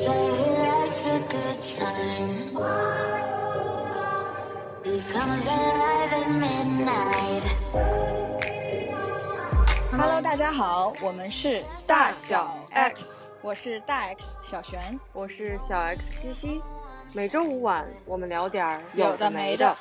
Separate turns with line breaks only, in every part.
say he likes a good time. He comes alive at midnight.
Hello， 大家好，我们是大小 X， 我是大 X 小璇，
我是小 X 西西。每周五晚，我们聊点
有的没的。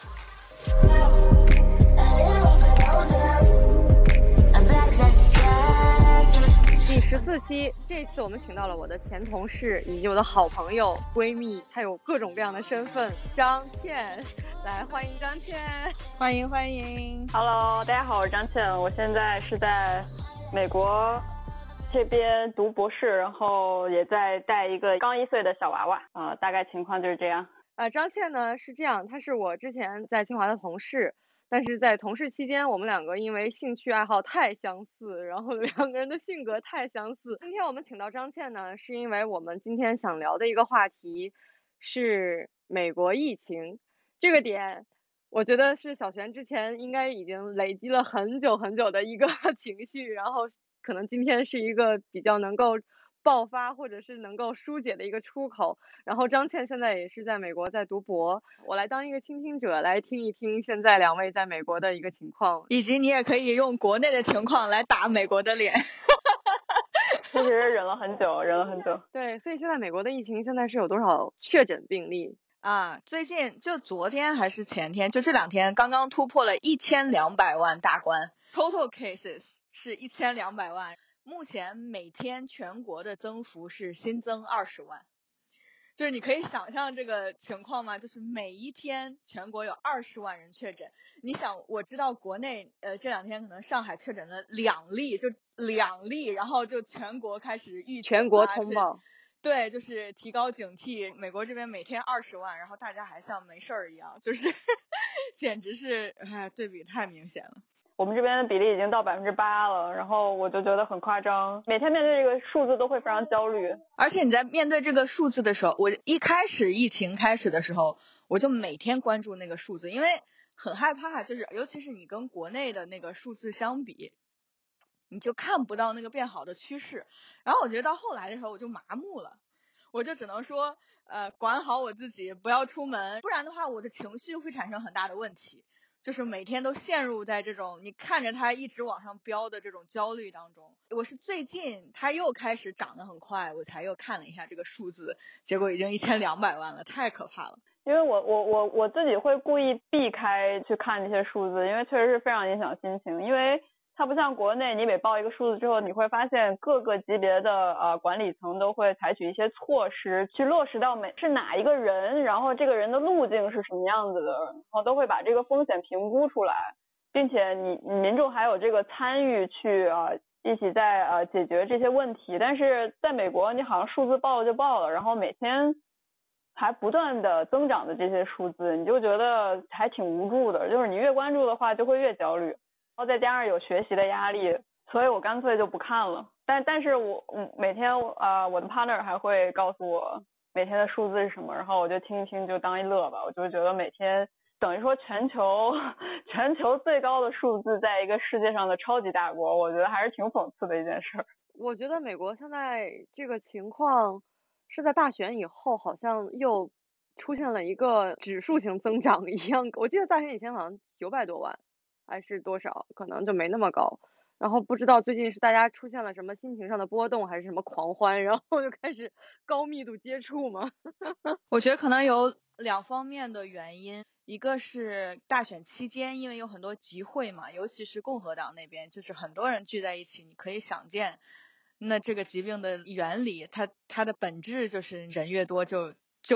第14期，这次我们请到了我的前同事以及我的好朋友闺蜜，她有各种各样的身份，张倩。来，欢迎张倩。
欢迎欢迎。
Hello， 大家好，我是张倩，我现在是在美国这边读博士，然后也在带一个刚1岁的小娃娃大概情况就是这样。
张倩呢是这样，她是我之前在清华的同事，但是在同事期间我们两个因为兴趣爱好太相似，然后两个人的性格太相似。今天我们请到张倩呢，是因为我们今天想聊的一个话题是美国疫情。这个点我觉得是小璇之前应该已经累积了很久很久的一个情绪，然后可能今天是一个比较能够爆发或者是能够疏解的一个出口。然后张倩现在也是在美国在读博，我来当一个倾听者，来听一听现在两位在美国的一个情况，
以及你也可以用国内的情况来打美国的脸。
其实忍了很久。
对，所以现在美国的疫情现在是有多少确诊病例
最近就昨天还是前天，就这2天刚刚突破了1200万大关， total cases 是1200万，目前每天全国的增幅是新增20万。就是你可以想象这个情况吗？就是每一天全国有20万人确诊。你想，我知道国内这2天可能上海确诊了2例，就2例，然后就全国开始预警，
全国通报。
对，就是提高警惕。美国这边每天20万，然后大家还像没事儿一样，就是简直是对比太明显了。
我们这边的比例已经到8%了，然后我就觉得很夸张，每天面对这个数字都会非常焦虑。
而且你在面对这个数字的时候，我一开始疫情开始的时候，我就每天关注那个数字，因为很害怕，就是尤其是你跟国内的那个数字相比，你就看不到那个变好的趋势。然后我觉得到后来的时候我就麻木了，我就只能说管好我自己，不要出门，不然的话我的情绪会产生很大的问题，就是每天都陷入在这种你看着它一直往上飙的这种焦虑当中。我是最近它又开始涨得很快，我才又看了一下这个数字，结果已经1200万了，太可怕了。
因为我自己会故意避开去看这些数字，因为确实是非常影响心情。因为它不像国内，你每报一个数字之后，你会发现各个级别的管理层都会采取一些措施去落实到是哪一个人，然后这个人的路径是什么样子的，然后都会把这个风险评估出来，并且你民众还有这个参与去一起在解决这些问题。但是在美国，你好像数字报了就报了，然后每天还不断的增长的这些数字，你就觉得还挺无助的，就是你越关注的话就会越焦虑，然后再加上有学习的压力，所以我干脆就不看了。但是我每天我的 partner 还会告诉我每天的数字是什么，然后我就听一听就当一乐吧。我就觉得每天等于说全球最高的数字在一个世界上的超级大国，我觉得还是挺讽刺的一件事。
我觉得美国现在这个情况是在大选以后好像又出现了一个指数型增长一样，我记得大选以前好像900多万还是多少，可能就没那么高。然后不知道最近是大家出现了什么心情上的波动，还是什么狂欢，然后就开始高密度接触吗？
我觉得可能有2方面的原因，一个是大选期间，因为有很多集会嘛，尤其是共和党那边，就是很多人聚在一起，你可以想见，那这个疾病的原理，它的本质就是人越多就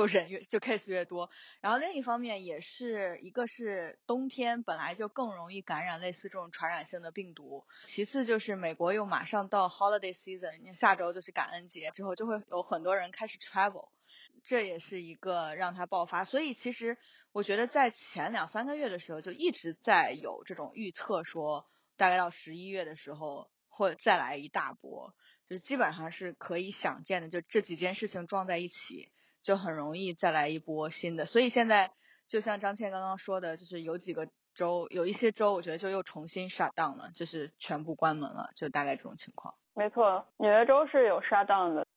case 越多。然后另一方面也是一个是冬天本来就更容易感染类似这种传染性的病毒，其次就是美国又马上到 holiday season， 下周就是感恩节之后就会有很多人开始 travel， 这也是一个让它爆发。所以其实我觉得在前2-3个月的时候就一直在有这种预测，说大概到11月的时候会再来一大波，就是基本上是可以想见的，就这几件事情撞在一起就很容易再来一波新的。所以现在就像张倩刚刚说的，就是有一些州我觉得就又重新 shut down 了，就是全部关门了，就大概这种情况。
没错，纽约州是有 shut down 的，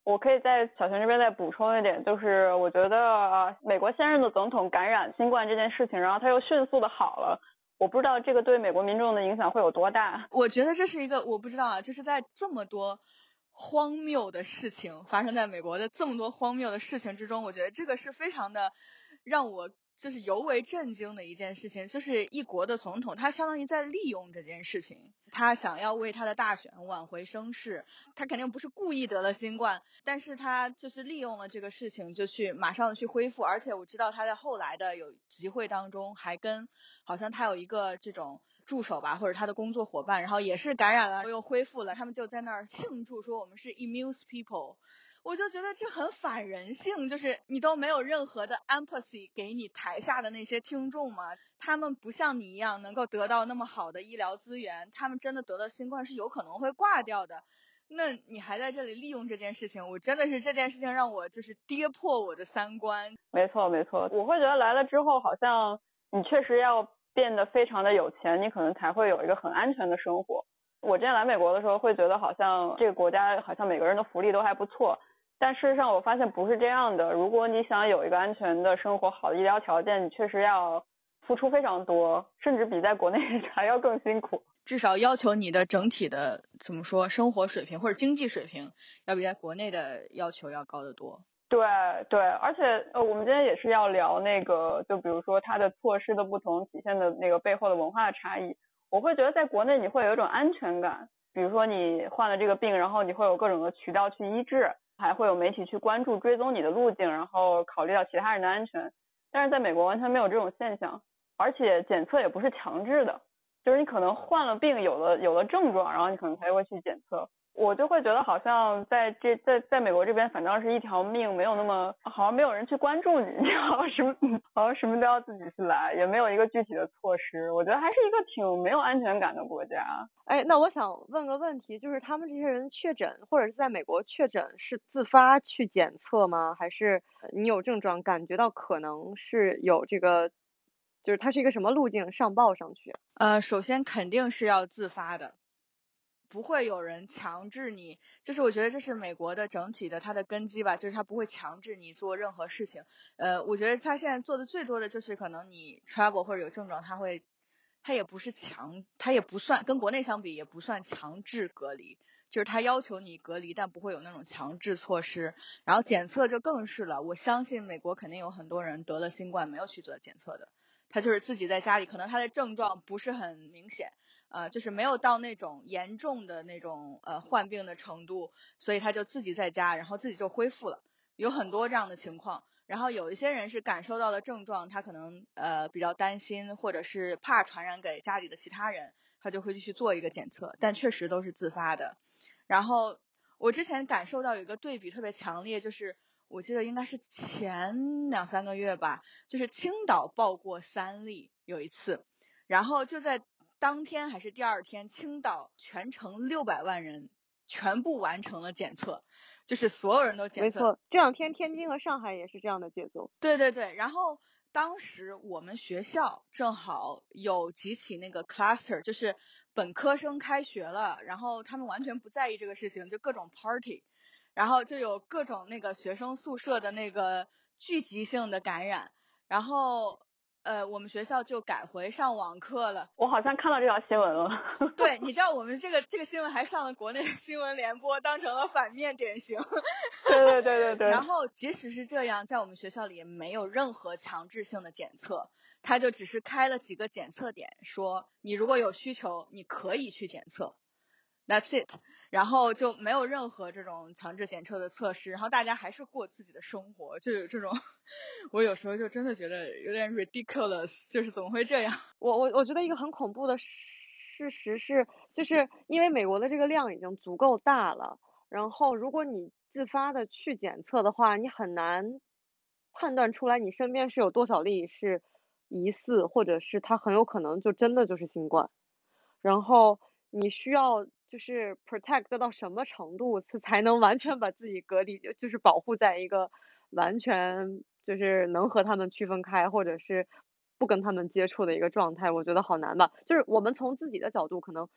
我可以在小熊这边再补充一点，就是我觉得美国现任的总统感染新冠这件事情，然后他又迅速的好了，我不知道这个对美国民众的影响会有多大。
我觉得这是一个我不知道啊，就是在这么多荒谬的事情发生在美国的这么多荒谬的事情之中，我觉得这个是非常的让我就是尤为震惊的一件事情，就是一国的总统他相当于在利用这件事情，他想要为他的大选挽回声势，他肯定不是故意得了新冠，但是他就是利用了这个事情就去马上去恢复，而且我知道他在后来的有集会当中还跟好像他有一个这种助手吧，或者他的工作伙伴，然后也是感染了又恢复了，他们就在那儿庆祝说我们是 immune people。我就觉得这很反人性，就是你都没有任何的 empathy 给你台下的那些听众嘛，他们不像你一样能够得到那么好的医疗资源，他们真的得了新冠是有可能会挂掉的，那你还在这里利用这件事情，我真的是这件事情让我就是跌破我的三观。
没错没错，我会觉得来了之后好像你确实要变得非常的有钱，你可能才会有一个很安全的生活。我之前来美国的时候会觉得好像这个国家好像每个人的福利都还不错，但事实上我发现不是这样的，如果你想有一个安全的生活，好的医疗条件，你确实要付出非常多，甚至比在国内还要更辛苦。
至少要求你的整体的怎么说生活水平或者经济水平要比在国内的要求要高得多。
对对，而且我们今天也是要聊那个，就比如说它的措施的不同体现的那个背后的文化差异。我会觉得在国内你会有一种安全感，比如说你患了这个病，然后你会有各种的渠道去医治，还会有媒体去关注追踪你的路径，然后考虑到其他人的安全。但是在美国完全没有这种现象，而且检测也不是强制的，就是你可能患了病有了症状，然后你可能才会去检测。我就会觉得好像在美国这边反倒是一条命，没有那么好像没有人去关注你，好像什么都要自己去来，也没有一个具体的措施。我觉得还是一个挺没有安全感的国家。
哎，那我想问个问题，就是他们这些人确诊或者是在美国确诊是自发去检测吗？还是你有症状感觉到可能是有这个，就是它是一个什么路径上报上去？
首先肯定是要自发的，不会有人强制你，就是我觉得这是美国的整体的它的根基吧，就是它不会强制你做任何事情。我觉得他现在做的最多的就是可能你 travel 或者有症状，他也不是他也不算跟国内相比也不算强制隔离，就是他要求你隔离，但不会有那种强制措施。然后检测就更是了，我相信美国肯定有很多人得了新冠没有去做检测的，他就是自己在家里，可能他的症状不是很明显。就是没有到那种严重的那种患病的程度，所以他就自己在家，然后自己就恢复了，有很多这样的情况。然后有一些人是感受到了症状，他可能比较担心，或者是怕传染给家里的其他人，他就会去做一个检测，但确实都是自发的。然后我之前感受到有一个对比特别强烈，就是我记得应该是前2-3个月吧，就是青岛报过3例有一次，然后就在当天还是第二天，青岛全城600万人全部完成了检测，就是所有人都检测。
没错，这两天天津和上海也是这样的节奏。
对对对，然后当时我们学校正好有几起那个 cluster， 就是本科生开学了，然后他们完全不在意这个事情，就各种 party， 然后就有各种那个学生宿舍的那个聚集性的感染，然后我们学校就改回上网课了。
我好像看到这条新闻了。
对，你知道我们这个新闻还上了国内的新闻联播，当成了反面典型。
对对对对对。
然后即使是这样，在我们学校里也没有任何强制性的检测，他就只是开了几个检测点，说你如果有需求，你可以去检测。That's it， 然后就没有任何这种强制检测的测试，然后大家还是过自己的生活，就有这种，我有时候就真的觉得有点 ridiculous， 就是怎么会这样？
我觉得一个很恐怖的事实是，就是因为美国的这个量已经足够大了，然后如果你自发的去检测的话，你很难判断出来你身边是有多少例是疑似，或者是它很有可能就真的就是新冠，然后你需要就是 protect 到什么程度才能完全把自己隔离，就是保护在一个完全就是能和他们区分开，或者是不跟他们接触的一个状态，我觉得好难吧。就是我们从自己的角度可能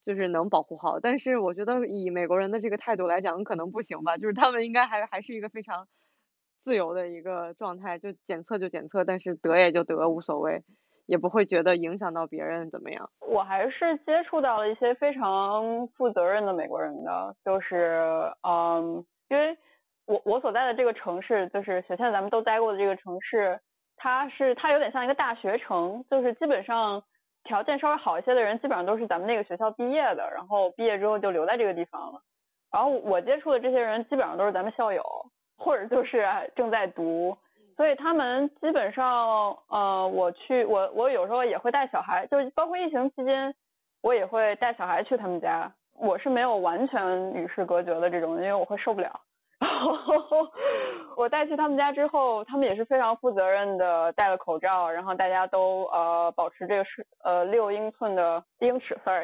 就是能保护好。但是我觉得以美国人的这个态度来讲，可能不行吧，就是他们应该还是一个非常自由的一个状态，就检测就检测，但是得也就得，无所谓，也不会觉得影响到别人怎么样。
我还是接触到了一些非常负责任的美国人的，就是因为我所在的这个城市，就是雪倩咱们都待过的这个城市，它有点像一个大学城，就是基本上条件稍微好一些的人，基本上都是咱们那个学校毕业的，然后毕业之后就留在这个地方了。然后我接触的这些人基本上都是咱们校友，或者就是正在读，所以他们基本上我有时候也会带小孩，就是包括疫情期间我也会带小孩去他们家，我是没有完全与世隔绝的这种，因为我会受不了。然后我带去他们家之后，他们也是非常负责任的戴了口罩，然后大家都保持这个6英寸的英尺 sorry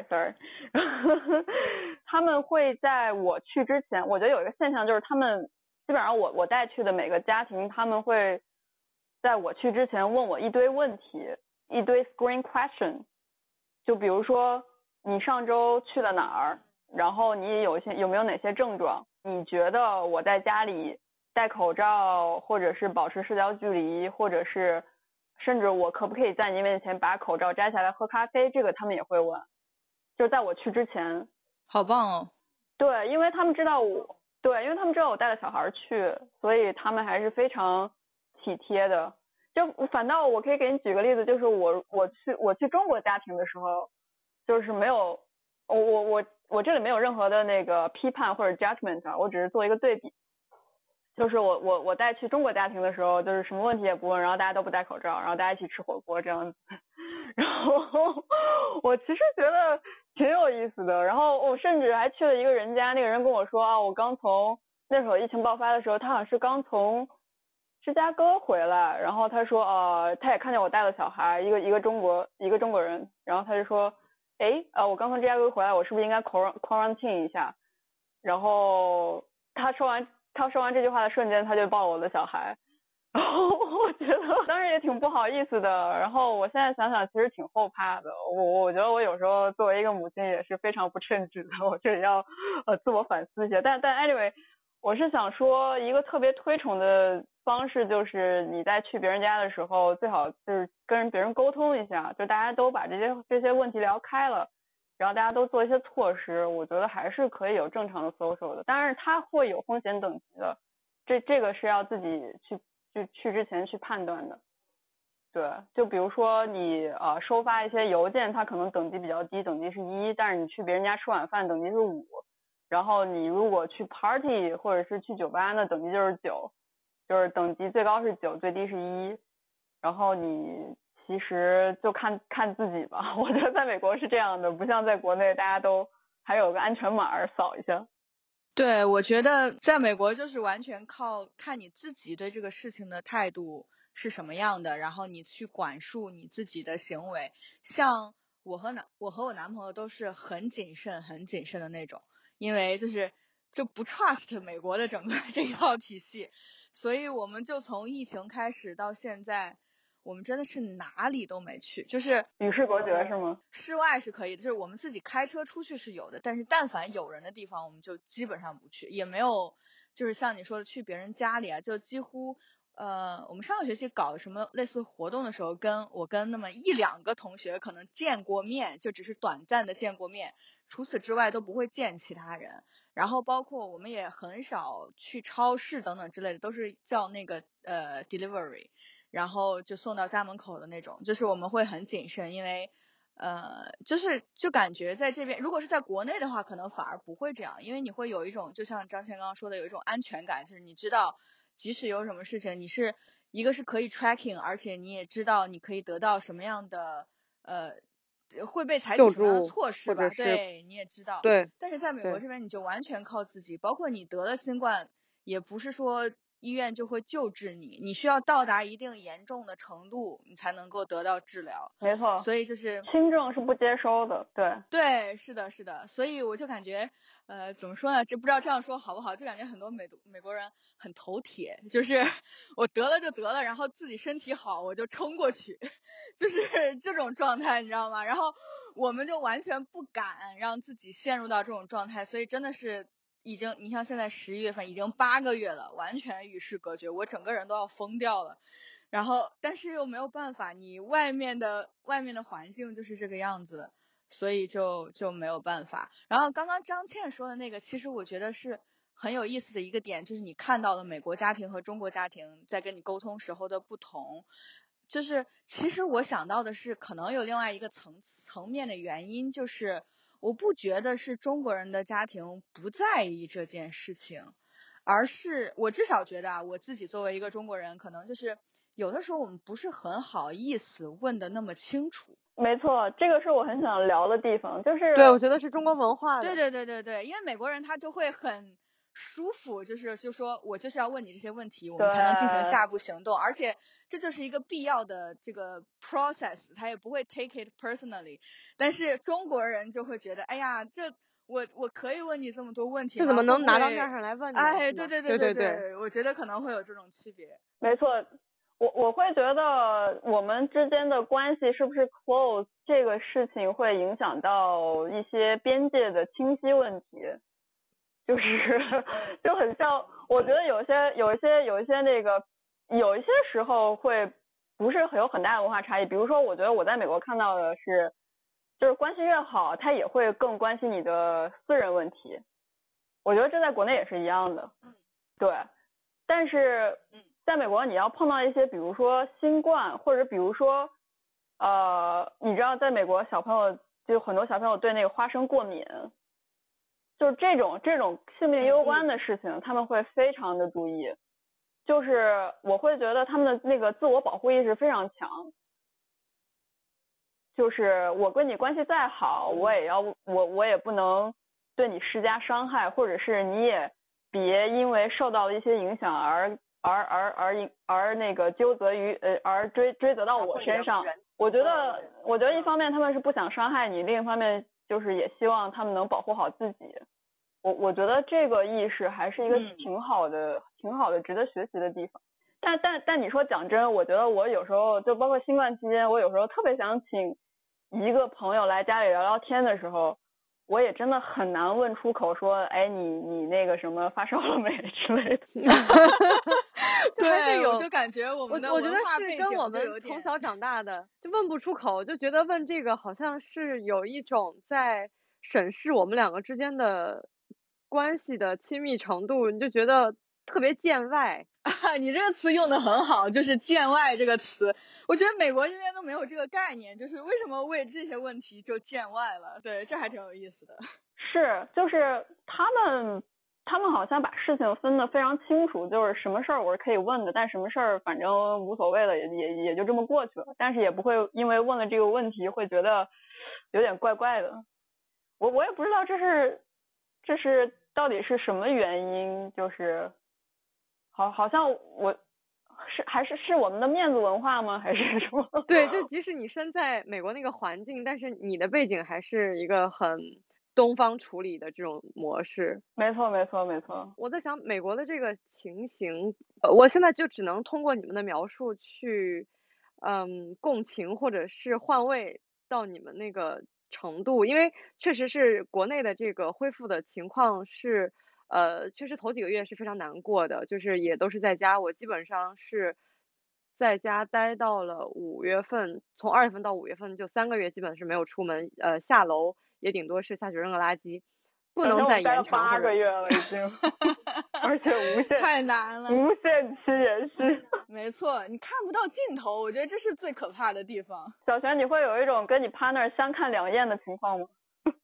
他们会在我去之前，我觉得有一个现象就是他们基本上我带去的每个家庭，他们会在我去之前问我一堆问题，一堆 screen question， 就比如说你上周去了哪儿，然后你有没有哪些症状，你觉得我在家里戴口罩或者是保持社交距离，或者是甚至我可不可以在你面前把口罩摘下来喝咖啡，这个他们也会问，就在我去之前。
好棒哦。
对，因为他们知道我带了小孩去，所以他们还是非常体贴的。就反倒我可以给你举个例子，就是我去中国家庭的时候，就是没有我这里没有任何的那个批判或者 judgment， 我只是做一个对比。就是我带去中国家庭的时候，就是什么问题也不问，然后大家都不戴口罩，然后大家一起吃火锅这样子。然后我其实觉得挺有意思的。然后我甚至还去了一个人家，那个人跟我说啊，我刚从那时候疫情爆发的时候，他好像是刚从芝加哥回来，然后他说他也看见我带了小孩，一个中国人，然后他就说我刚从芝加哥回来，我是不是应该 quarantine 一下？然后他说完这句话的瞬间，他就抱了我的小孩。然后我觉得当时也挺不好意思的，然后我现在想想其实挺后怕的。我觉得我有时候作为一个母亲也是非常不称职的，我这里要自我反思一下。但 anyway， 我是想说一个特别推崇的方式，就是你在去别人家的时候，最好就是跟别人沟通一下，就大家都把这些问题聊开了，然后大家都做一些措施，我觉得还是可以有正常的 social 的。当然它会有风险等级的，这个是要自己去之前去判断的。对，就比如说你收发一些邮件，它可能等级比较低，等级是1，但是你去别人家吃晚饭等级是5，然后你如果去 party 或者是去酒吧，那等级就是9，就是等级最高是9，最低是1，然后你其实就看自己吧。我觉得在美国是这样的，不像在国内大家都还有个安全码扫一下。
对，我觉得在美国就是完全靠看你自己对这个事情的态度是什么样的，然后你去管束你自己的行为。像我和我男朋友都是很谨慎的那种，因为就不 trust 美国的整个这一套体系，所以我们就从疫情开始到现在，我们真的是哪里都没去，就是
与世隔绝是吗？
室外是可以的，就是我们自己开车出去是有的，但是但凡有人的地方我们就基本上不去，也没有就是像你说的去别人家里啊，就几乎我们上个学期搞什么类似活动的时候，我跟那么1-2个同学可能见过面，就只是短暂的见过面，除此之外都不会见其他人。然后包括我们也很少去超市等等之类的，都是叫那个delivery，然后就送到家门口的那种，就是我们会很谨慎，因为就感觉在这边，如果是在国内的话，可能反而不会这样，因为你会有一种，就像张倩刚刚说的，有一种安全感，就是你知道即使有什么事情，一个是可以 tracking， 而且你也知道你可以得到什么样的会被采取什么样的措施吧，对，你也知道。
对。
但是在美国这边你就完全靠自己，包括你得了新冠，也不是说医院就会救治你，你需要到达一定严重的程度，你才能够得到治疗。
没错，
所以就是
轻症是不接收的，
对，是的，所以我就感觉，怎么说呢？这不知道这样说好不好？就感觉很多美国人很头铁，就是我得了就得了，然后自己身体好我就冲过去，就是这种状态，你知道吗？然后我们就完全不敢让自己陷入到这种状态，所以真的是已经，你像现在11月份已经8个月了，完全与世隔绝，我整个人都要疯掉了。然后但是又没有办法，你外面的环境就是这个样子，所以就没有办法。然后刚刚张倩说的那个，其实我觉得是很有意思的一个点，就是你看到了美国家庭和中国家庭在跟你沟通时候的不同。就是其实我想到的是，可能有另外一个层面的原因，就是我不觉得是中国人的家庭不在意这件事情，而是我至少觉得啊，我自己作为一个中国人，可能就是有的时候我们不是很好意思问的那么清楚。
没错，这个是我很想聊的地方，就是
对，我觉得是中国文化的。
对，因为美国人他就会很舒服，就说我就是要问你这些问题，我们才能进行下一步行动，而且这就是一个必要的这个 process， 他也不会 take it personally。但是中国人就会觉得，哎呀，这我可以问你这么多问题吗？
这怎么能拿到面上来问你？
哎，
对，
我觉得可能会有这种区别。
没错，我会觉得我们之间的关系是不是 close 这个事情会影响到一些边界的清晰问题，就是就很像，我觉得有一些那个有一些时候会不是有很大的文化差异，比如说我觉得我在美国看到的是，就是关系越好，他也会更关心你的私人问题，我觉得这在国内也是一样的，对，但是在美国你要碰到一些比如说新冠，或者比如说你知道在美国小朋友就很多小朋友对那个花生过敏，就是这种性命攸关的事情他们会非常的注意，就是我会觉得他们的那个自我保护意识非常强，就是我跟你关系再好，我也不能对你施加伤害，或者是你也别因为受到了一些影响而那个纠责于而追责到我身上。我觉得一方面他们是不想伤害你，另一方面就是也希望他们能保护好自己。我觉得这个意识还是一个挺好的值得学习的地方。但你说讲真，我觉得我有时候就包括新冠期间，我有时候特别想请一个朋友来家里聊聊天的时候，我也真的很难问出口说，哎，你那个什么发烧了没之类的。
对，我就感觉我们的
我觉得
文化背景
是跟我们从小长大的，就问不出口，就觉得问这个好像是有一种在审视我们两个之间的关系的亲密程度，你就觉得特别见外。
你这个词用的很好，就是见外这个词，我觉得美国这边都没有这个概念，就是为什么为这些问题就见外了？对，这还挺有意思的。
是，就是他们好像把事情分得非常清楚，就是什么事儿我是可以问的，但什么事儿反正无所谓了，也就这么过去了，但是也不会因为问了这个问题会觉得有点怪怪的。我也不知道这是到底是什么原因，就是好像还是我们的面子文化吗？还是什么？
对，就即使你身在美国那个环境，但是你的背景还是一个很东方处理的这种模式。
没错。
我在想美国的这个情形，我现在就只能通过你们的描述去共情或者是换位到你们那个程度，因为确实是国内的这个恢复的情况是确实头几个月是非常难过的，就是也都是在家，我基本上是在家待到了5月份，从2月份到5月份就3个月基本是没有出门，下楼也顶多是下去扔个垃圾，不能再延长。
8个月了已经，而且无限
太难了，
无限期延续。
没错，你看不到尽头，我觉得这是最可怕的地方。
小璇，你会有一种跟你 partner 相看两厌的情况吗？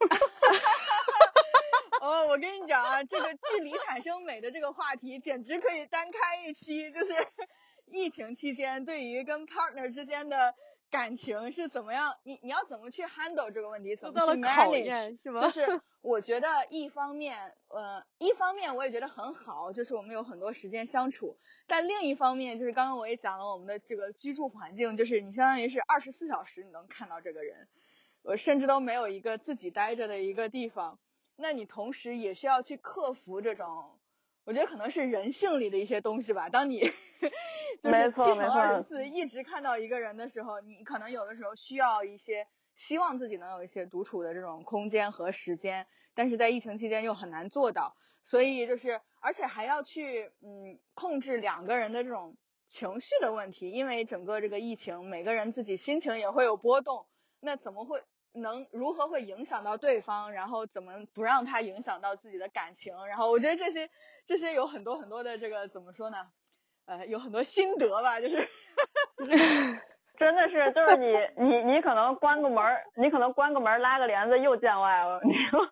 哦，我跟你讲啊，这个距离产生美的这个话题简直可以单开一期，就是疫情期间对于跟 partner 之间的感情是怎么样，你要怎么去 handle 这个问题，怎么去
受到了考
manage，
验是吗？
就是我觉得一方面我也觉得很好，就是我们有很多时间相处，但另一方面就是刚刚我也讲了我们的这个居住环境，就是你相当于是24小时你能看到这个人，我甚至都没有一个自己待着的一个地方，那你同时也需要去克服这种，我觉得可能是人性里的一些东西吧。当你就是7×24一直看到一个人的时候，你可能有的时候需要一些，希望自己能有一些独处的这种空间和时间，但是在疫情期间又很难做到，所以就是而且还要去控制2个人的这种情绪的问题，因为整个这个疫情，每个人自己心情也会有波动，那怎么会如何会影响到对方，然后怎么不让他影响到自己的感情，然后我觉得这些有很多的这个怎么说呢，有很多心得吧，就是
真的是就是你可能关个门拉个帘子又见外了，你说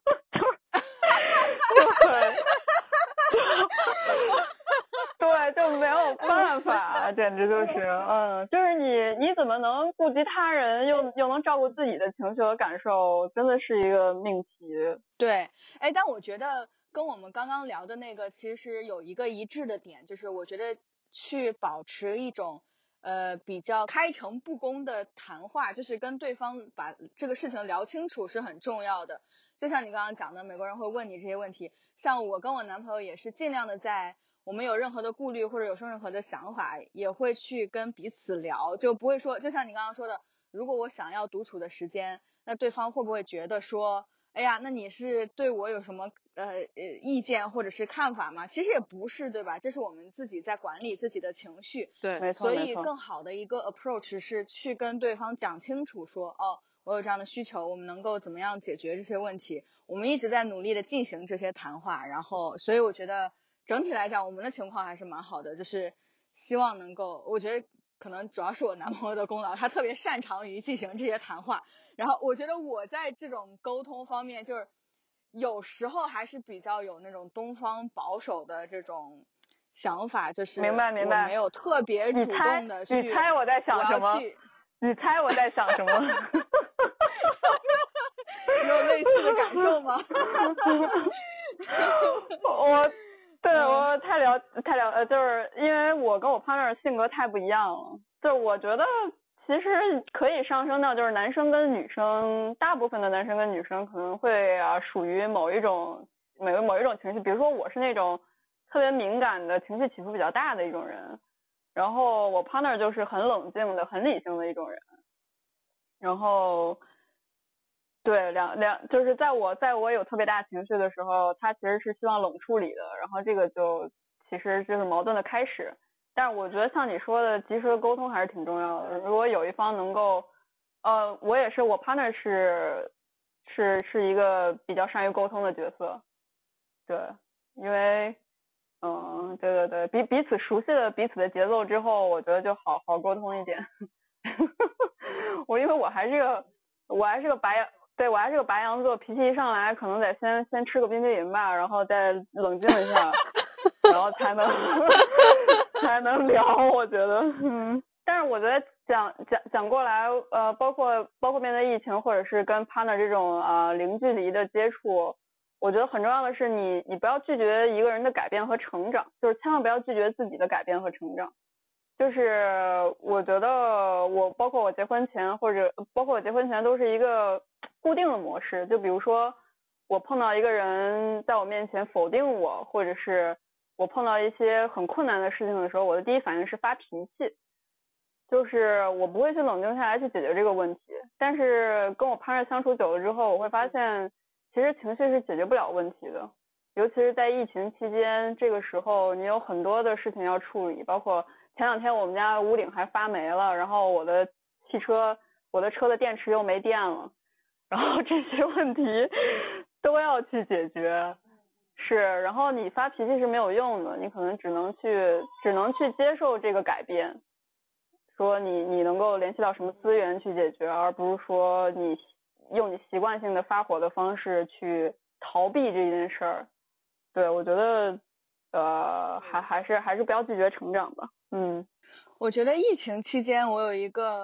对，就没有办法，简直就是就是你怎么能顾及他人又能照顾自己的情绪和感受，真的是一个命题。
对，但我觉得跟我们刚刚聊的那个其实有一个一致的点，就是我觉得去保持一种比较开诚布公的谈话，就是跟对方把这个事情聊清楚是很重要的。就像你刚刚讲的，美国人会问你这些问题，像我跟我男朋友也是尽量的在我们有任何的顾虑或者有任何的想法，也会去跟彼此聊，就不会说就像你刚刚说的，如果我想要独处的时间，那对方会不会觉得说哎呀，那你是对我有什么意见或者是看法吗？其实也不是，对吧？这是我们自己在管理自己的情绪。
对，
没错。
所以更好的一个 approach 是去跟对方讲清楚说，我有这样的需求，我们能够怎么样解决这些问题？我们一直在努力的进行这些谈话，然后所以我觉得整体来讲我们的情况还是蛮好的，就是希望能够，我觉得可能主要是我男朋友的功劳，他特别擅长于进行这些谈话，然后我觉得我在这种沟通方面就是有时候还是比较有那种东方保守的这种想法，就是
明白
我没有特别主动的去，
你猜我在想什么？你猜我在想什么？
你有类似的感受吗？
我太了就是因为我跟我 partner 性格太不一样了，就是我觉得其实可以上升到就是男生跟女生，大部分的男生跟女生可能会属于某一种情绪，比如说我是那种特别敏感的，情绪起伏比较大的一种人，然后我 partner 就是很冷静的很理性的一种人，然后对就是在我有特别大情绪的时候，他其实是希望冷处理的，然后这个就其实就是矛盾的开始。但是我觉得像你说的及时的沟通还是挺重要的，如果有一方能够我也是，我 partner 是一个比较善于沟通的角色，对，因为对，彼此熟悉了彼此的节奏之后，我觉得就好沟通一点。因为我还是个白羊座，脾气一上来可能得先吃个冰淇淋吧，然后再冷静一下，然后才能聊，我觉得但是我觉得讲过来包括面对疫情或者是跟 partner 这种零距离的接触，我觉得很重要的是你不要拒绝一个人的改变和成长，就是千万不要拒绝自己的改变和成长。就是我觉得包括我结婚前都是一个固定的模式，就比如说我碰到一个人在我面前否定我，或者是我碰到一些很困难的事情的时候，我的第一反应是发脾气，就是我不会去冷静下来去解决这个问题。但是跟我 partner 相处久了之后，我会发现其实情绪是解决不了问题的，尤其是在疫情期间，这个时候你有很多的事情要处理，包括前2天我们家屋顶还发霉了，然后我的车的电池又没电了，然后这些问题都要去解决。是，然后你发脾气是没有用的，你可能只能去接受这个改变，说你能够联系到什么资源去解决，而不是说你用你习惯性的发火的方式去逃避这件事儿。对，我觉得还是不要拒绝成长吧。
我觉得疫情期间我有一个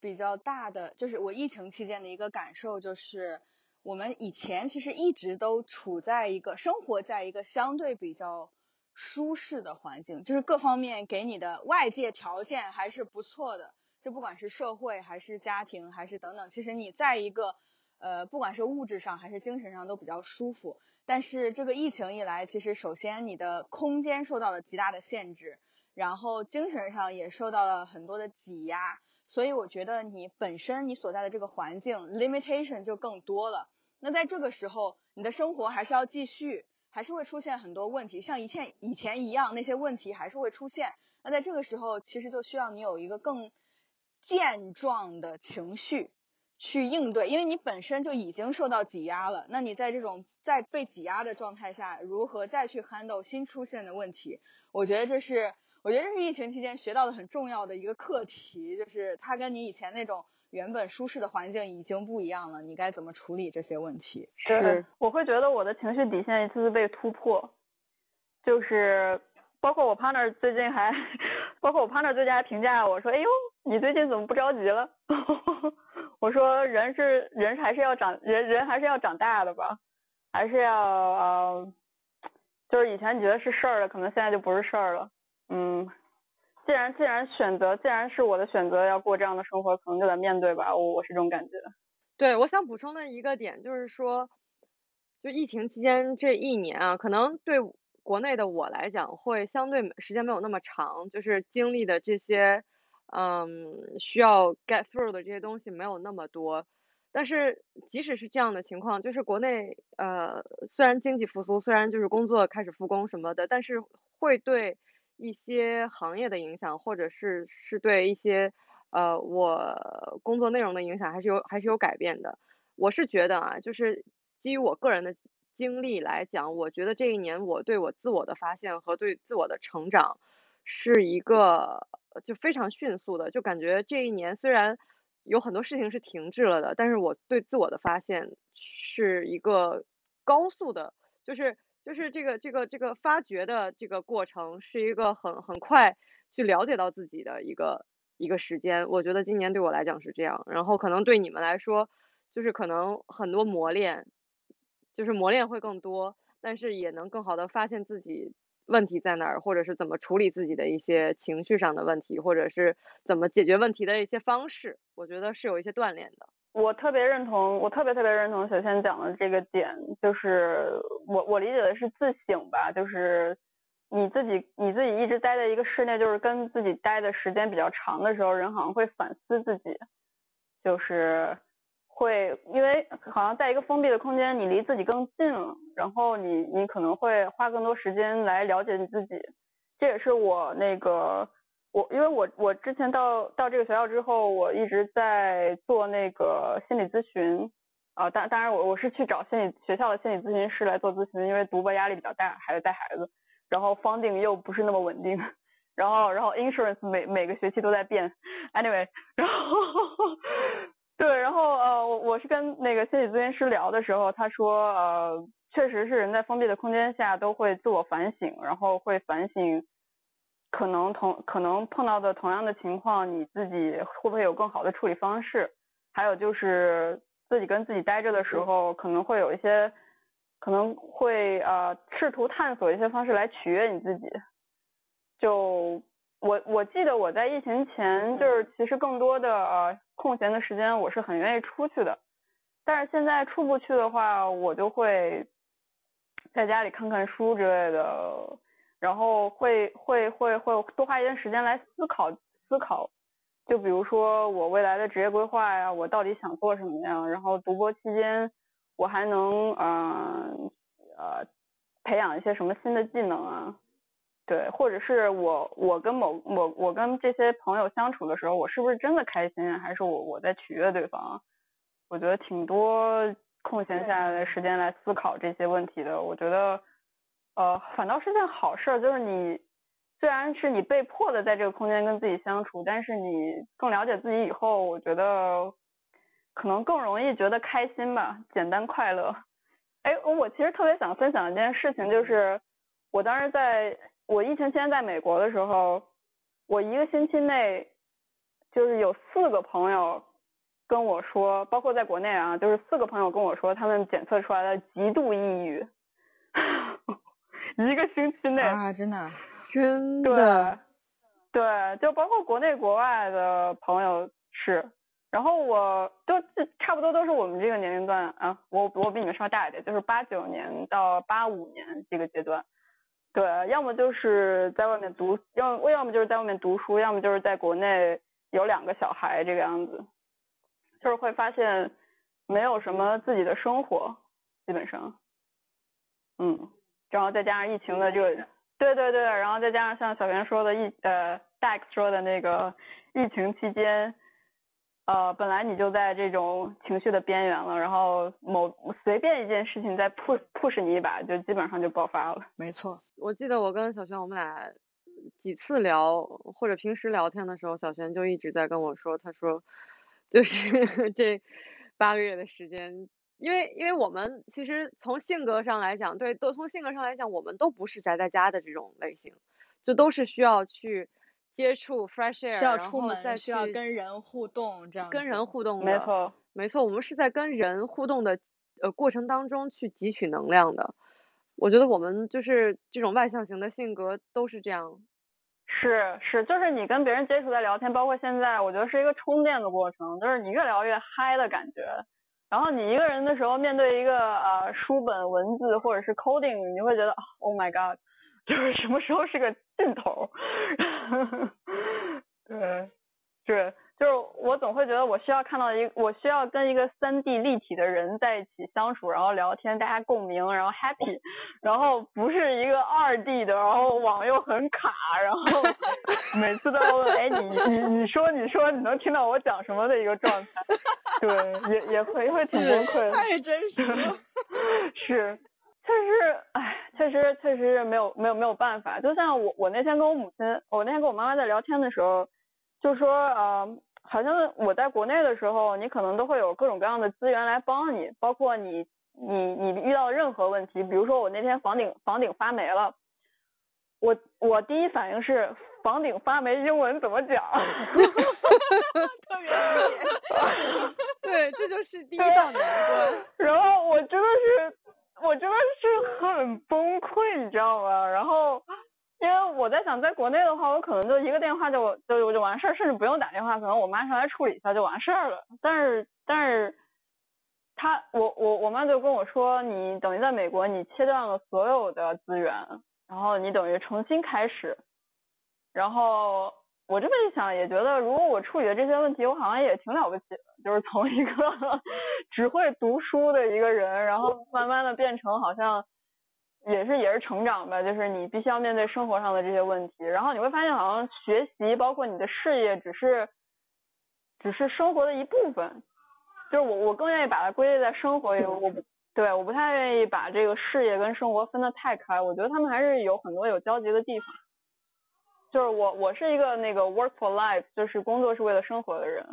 比较大的，就是我疫情期间的一个感受，就是我们以前其实一直都生活在一个相对比较舒适的环境，就是各方面给你的外界条件还是不错的，就不管是社会还是家庭还是等等，其实你在一个不管是物质上还是精神上都比较舒服。但是这个疫情一来，其实首先你的空间受到了极大的限制，然后精神上也受到了很多的挤压，所以我觉得你本身你所在的这个环境 limitation 就更多了。那在这个时候，你的生活还是要继续，还是会出现很多问题，像以前一样，那些问题还是会出现。那在这个时候，其实就需要你有一个更健壮的情绪去应对，因为你本身就已经受到挤压了，那你在这种在被挤压的状态下，如何再去 handle 新出现的问题，我觉得这是疫情期间学到的很重要的一个课题，就是它跟你以前那种原本舒适的环境已经不一样了，你该怎么处理这些问题。
是，我会觉得我的情绪底线一次次被突破，就是包括我 partner 最近还评价我说，哎呦，你最近怎么不着急了？我说人还是要长大的吧，还是要就是以前你觉得是事儿了，可能现在就不是事儿了。既然是我的选择要过这样的生活，可能就得面对吧，我是这种感觉。
对，我想补充的一个点就是说，就疫情期间这一年啊，可能对国内的我来讲会相对时间没有那么长，就是经历的这些需要 get through 的这些东西没有那么多。但是即使是这样的情况，就是国内虽然经济复苏，虽然就是工作开始复工什么的，但是会对一些行业的影响，或者是对一些我工作内容的影响还是有改变的。我是觉得啊，就是基于我个人的经历来讲，我觉得这一年我对我自我的发现和对自我的成长是一个就非常迅速的，就感觉这一年虽然有很多事情是停滞了的，但是我对自我的发现是一个高速的，就是这个发掘的这个过程是一个很快去了解到自己的一个时间。我觉得今年对我来讲是这样，然后可能对你们来说就是可能很多磨练，就是磨练会更多，但是也能更好的发现自己问题在哪儿，或者是怎么处理自己的一些情绪上的问题，或者是怎么解决问题的一些方式，我觉得是有一些锻炼的。
我特别认同小仙讲的这个点，就是我理解的是自省吧，就是你自己一直待在一个室内，就是跟自己待的时间比较长的时候，人好像会反思自己，就是会因为好像在一个封闭的空间，你离自己更近了，然后你可能会花更多时间来了解你自己。这也是我因为我之前到这个学校之后，我一直在做那个心理咨询当然我是去找学校的心理咨询师来做咨询，因为读博压力比较大，还得带孩子，然后 funding 又不是那么稳定，然后 insurance 每个学期都在变 anyway， 然后对，然后我是跟那个心理咨询师聊的时候，他说确实是人在封闭的空间下都会自我反省，然后会反省可能碰到的同样的情况，你自己会不会有更好的处理方式，还有就是自己跟自己待着的时候，可能会有一些可能会试图探索一些方式来取悦你自己。就我记得我在疫情前就是其实更多的空闲的时间我是很愿意出去的，但是现在出不去的话，我就会在家里看看书之类的，然后会多花一点时间来思考，就比如说我未来的职业规划呀，我到底想做什么呀，然后读博期间我还能培养一些什么新的技能啊，对，或者是我跟这些朋友相处的时候，我是不是真的开心，还是我在取悦对方？我觉得挺多空闲下来的时间来思考这些问题的。我觉得反倒是件好事，就是你虽然是你被迫的在这个空间跟自己相处，但是你更了解自己以后，我觉得可能更容易觉得开心吧，简单快乐。我其实特别想分享一件事情，就是我当时我疫情期间在美国的时候，我一个星期内就是有4个朋友跟我说，包括在国内啊，就是4个朋友跟我说他们检测出来了极度抑郁一个星期内
啊，真的
对，就包括国内国外的朋友是，然后我就差不多都是我们这个年龄段啊，我比你们稍大一点，就是89年到85年这个阶段。对，要么就是在外面读，要么就是在外面读书，要么就是在国内有2个小孩这个样子，就是会发现没有什么自己的生活，基本上，然后再加上疫情的这个，对，然后再加上像小袁说的Dax 说的那个疫情期间，本来你就在这种情绪的边缘了，然后随便一件事情再 push 你一把，就基本上就爆发了。
没错，
我记得我跟小璇我们俩几次聊或者平时聊天的时候，小璇就一直在跟我说，他说就是这8个月的时间，因为我们其实从性格上来讲，从性格上来讲，我们都不是宅在家的这种类型，就都是需要去接触 fresh air，
需要出门，
然后再
需要跟人互动，这样子。
跟人互动的，没错，我们是在跟人互动的过程当中去汲取能量的。我觉得我们就是这种外向型的性格都是这样。
是，就是你跟别人接触在聊天，包括现在，我觉得是一个充电的过程，就是你越聊越嗨的感觉。然后你一个人的时候，面对一个书本文字或者是 coding， 你会觉得 Oh my god， 就是什么时候是个尽头？对，就是我总会觉得我需要跟一个3D 立体的人在一起相处，然后聊天，大家共鸣，然后 happy， 然后不是一个2D 的，然后网又很卡，然后每次都要问，哎，你说你能听到我讲什么的一个状态。对，也会挺崩溃的。
太真实了。
是，确实没有办法。就像我那天跟我妈妈在聊天的时候，就说好像我在国内的时候，你可能都会有各种各样的资源来帮你，包括你遇到任何问题，比如说我那天房顶发霉了，我第一反应是房顶发霉英文怎么讲？
特别理解。
对，这就是第一道难关。
然后我真的是很崩溃，你知道吗？然后因为我在想，在国内的话，我可能就一个电话就完事儿，甚至不用打电话，可能我妈上来处理一下就完事儿了。但是我妈就跟我说，你等于在美国你切断了所有的资源，然后你等于重新开始。然后我这么一想，也觉得如果我处理的这些问题，我好像也挺了不起的，就是从一个只会读书的一个人，然后慢慢的变成好像也是成长吧，就是你必须要面对生活上的这些问题，然后你会发现好像学习包括你的事业只是生活的一部分，就是我更愿意把它归类在生活里，我不太愿意把这个事业跟生活分得太开，我觉得他们还是有很多有交集的地方。就是我是一个那个 work for life， 就是工作是为了生活的人。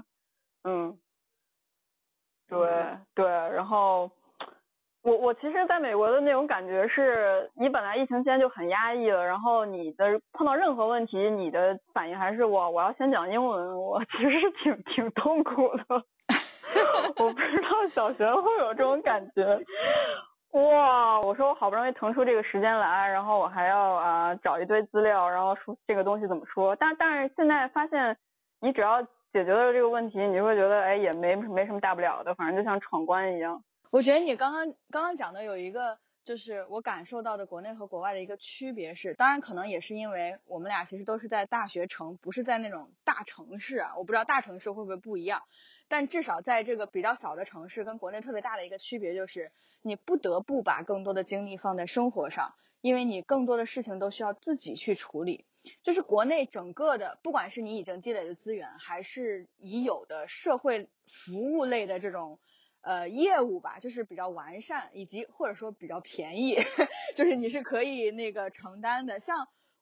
对，然后我其实在美国的那种感觉是，你本来疫情期间就很压抑了，然后你的碰到任何问题，你的反应还是我要先讲英文，我其实是挺痛苦的。我不知道小璇会有这种感觉。哇，我说我好不容易腾出这个时间来，然后我还要找一堆资料，然后说这个东西怎么说。但是现在发现，你只要解决了这个问题，你就会觉得哎也没什么大不了的，反正就像闯关一样。
我觉得你刚刚讲的有一个，就是我感受到的国内和国外的一个区别是，当然可能也是因为我们俩其实都是在大学城，不是在那种大城市啊，我不知道大城市会不会不一样。但至少在这个比较小的城市跟国内特别大的一个区别就是你不得不把更多的精力放在生活上，因为你更多的事情都需要自己去处理。就是国内整个的不管是你已经积累的资源还是已有的社会服务类的这种业务吧，就是比较完善以及或者说比较便宜就是你是可以那个承担的。像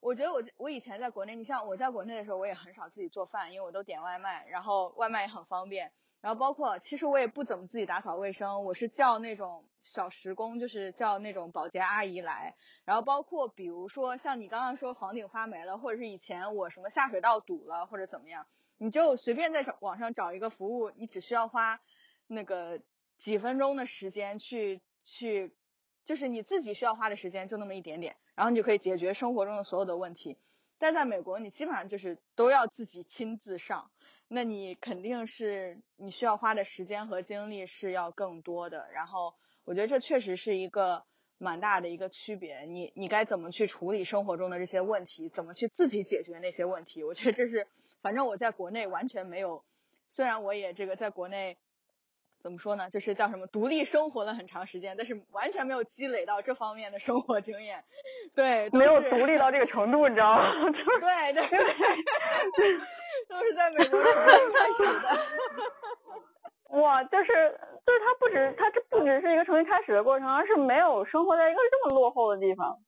我觉得我以前在国内，你像我在国内的时候，我也很少自己做饭，因为我都点外卖，然后外卖也很方便。然后包括其实我也不怎么自己打扫卫生，我是叫那种小时工，就是叫那种保洁阿姨来。然后包括比如说像你刚刚说房顶发霉了，或者是以前我什么下水道堵了或者怎么样，你就随便在网上找一个服务，你只需要花那个几分钟的时间去，就是你自己需要花的时间就那么一点点，然后你就可以解决生活中的所有的问题。但在美国你基本上就是都要自己亲自上，那你肯定是你需要花的时间和精力是要更多的。然后我觉得这确实是一个蛮大的一个区别，你该怎么去处理生活中的这些问题，怎么去自己解决那些问题，我觉得这是反正我在国内完全没有，虽然我也这个在国内怎么说呢，就是叫什么独立生活了很长时间，但是完全没有积累到这方面的生活经验。对，
没有独立到这个程度，你知道吗？
对对对，都是在美国重新开始的。
哇，就是它这不只是一个重新开始的过程，而是没有生活在一个这么落后的地方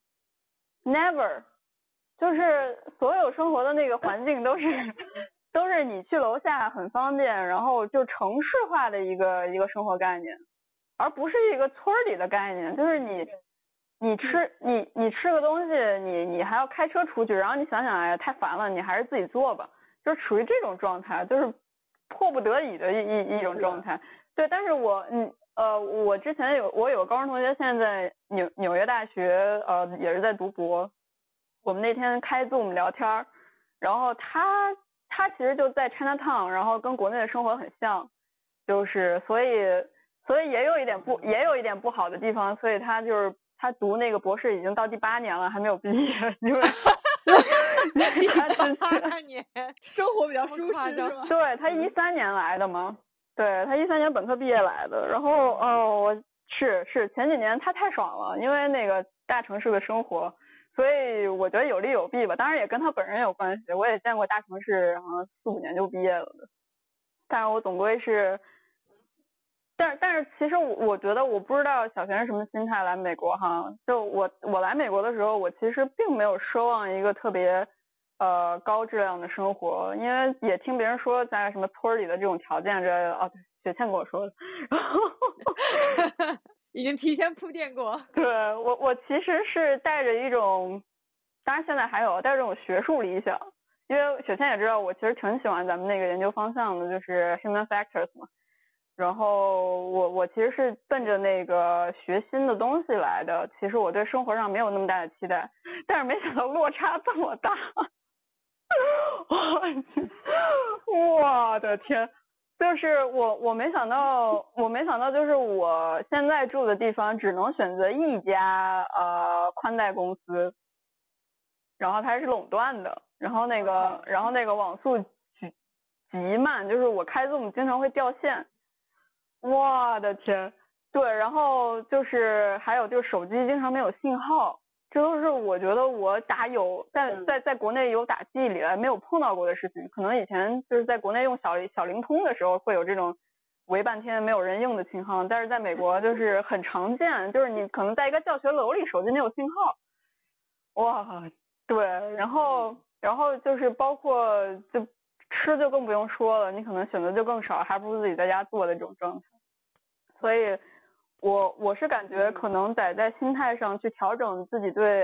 ，never， 就是所有生活的那个环境都是你去楼下很方便，然后就城市化的一个生活概念，而不是一个村里的概念，就是你吃个东西，你还要开车出去，然后你想想，哎呀太烦了，你还是自己做吧，就是处于这种状态，就是迫不得已的一种状态。对，但是我之前有个高中同学，现在纽约大学也是在读博，我们那天开 Zoom 聊天，然后他其实就在 Chinatown， 然后跟国内的生活很像，就是所以也有一点不好的地方，所以他读那个博士已经到第8年了，还没有毕业，因为
第8年
生活比较舒适是吗？
对，他13年来的嘛，对，他13年本科毕业来的，然后我是前几年他太爽了，因为那个大城市的生活，所以我觉得有利有弊吧，当然也跟他本人有关系，我也见过大城市然后4-5年就毕业了的，但是我总归是。但是其实我觉得我不知道小璇是什么心态来美国哈，就我来美国的时候，我其实并没有奢望一个特别高质量的生活，因为也听别人说在什么村里的这种条件之类的，对，雪倩跟我说的，然后
已经提前铺垫过。
对，我其实是带着一种，当然现在还有带着这种学术理想，因为雪倩也知道我其实挺喜欢咱们那个研究方向的，就是 human factors 嘛。然后我其实是奔着那个学新的东西来的，其实我对生活上没有那么大的期待，但是没想到落差这么大，我的天，就是我没想到就是我现在住的地方只能选择一家宽带公司，然后它是垄断的，然后那个网速极慢，就是我开 Zoom 经常会掉线。我的天，对，然后就是还有就是手机经常没有信号，这都是我觉得我在国内有打记忆里来没有碰到过的事情，可能以前就是在国内用小灵通的时候会有这种围半天没有人用的情况，但是在美国就是很常见，就是你可能在一个教学楼里手机没有信号，哇，对，然后就是包括就吃就更不用说了，你可能选择就更少，还不如自己在家做的这种状态。所以我是感觉可能在心态上去调整自己对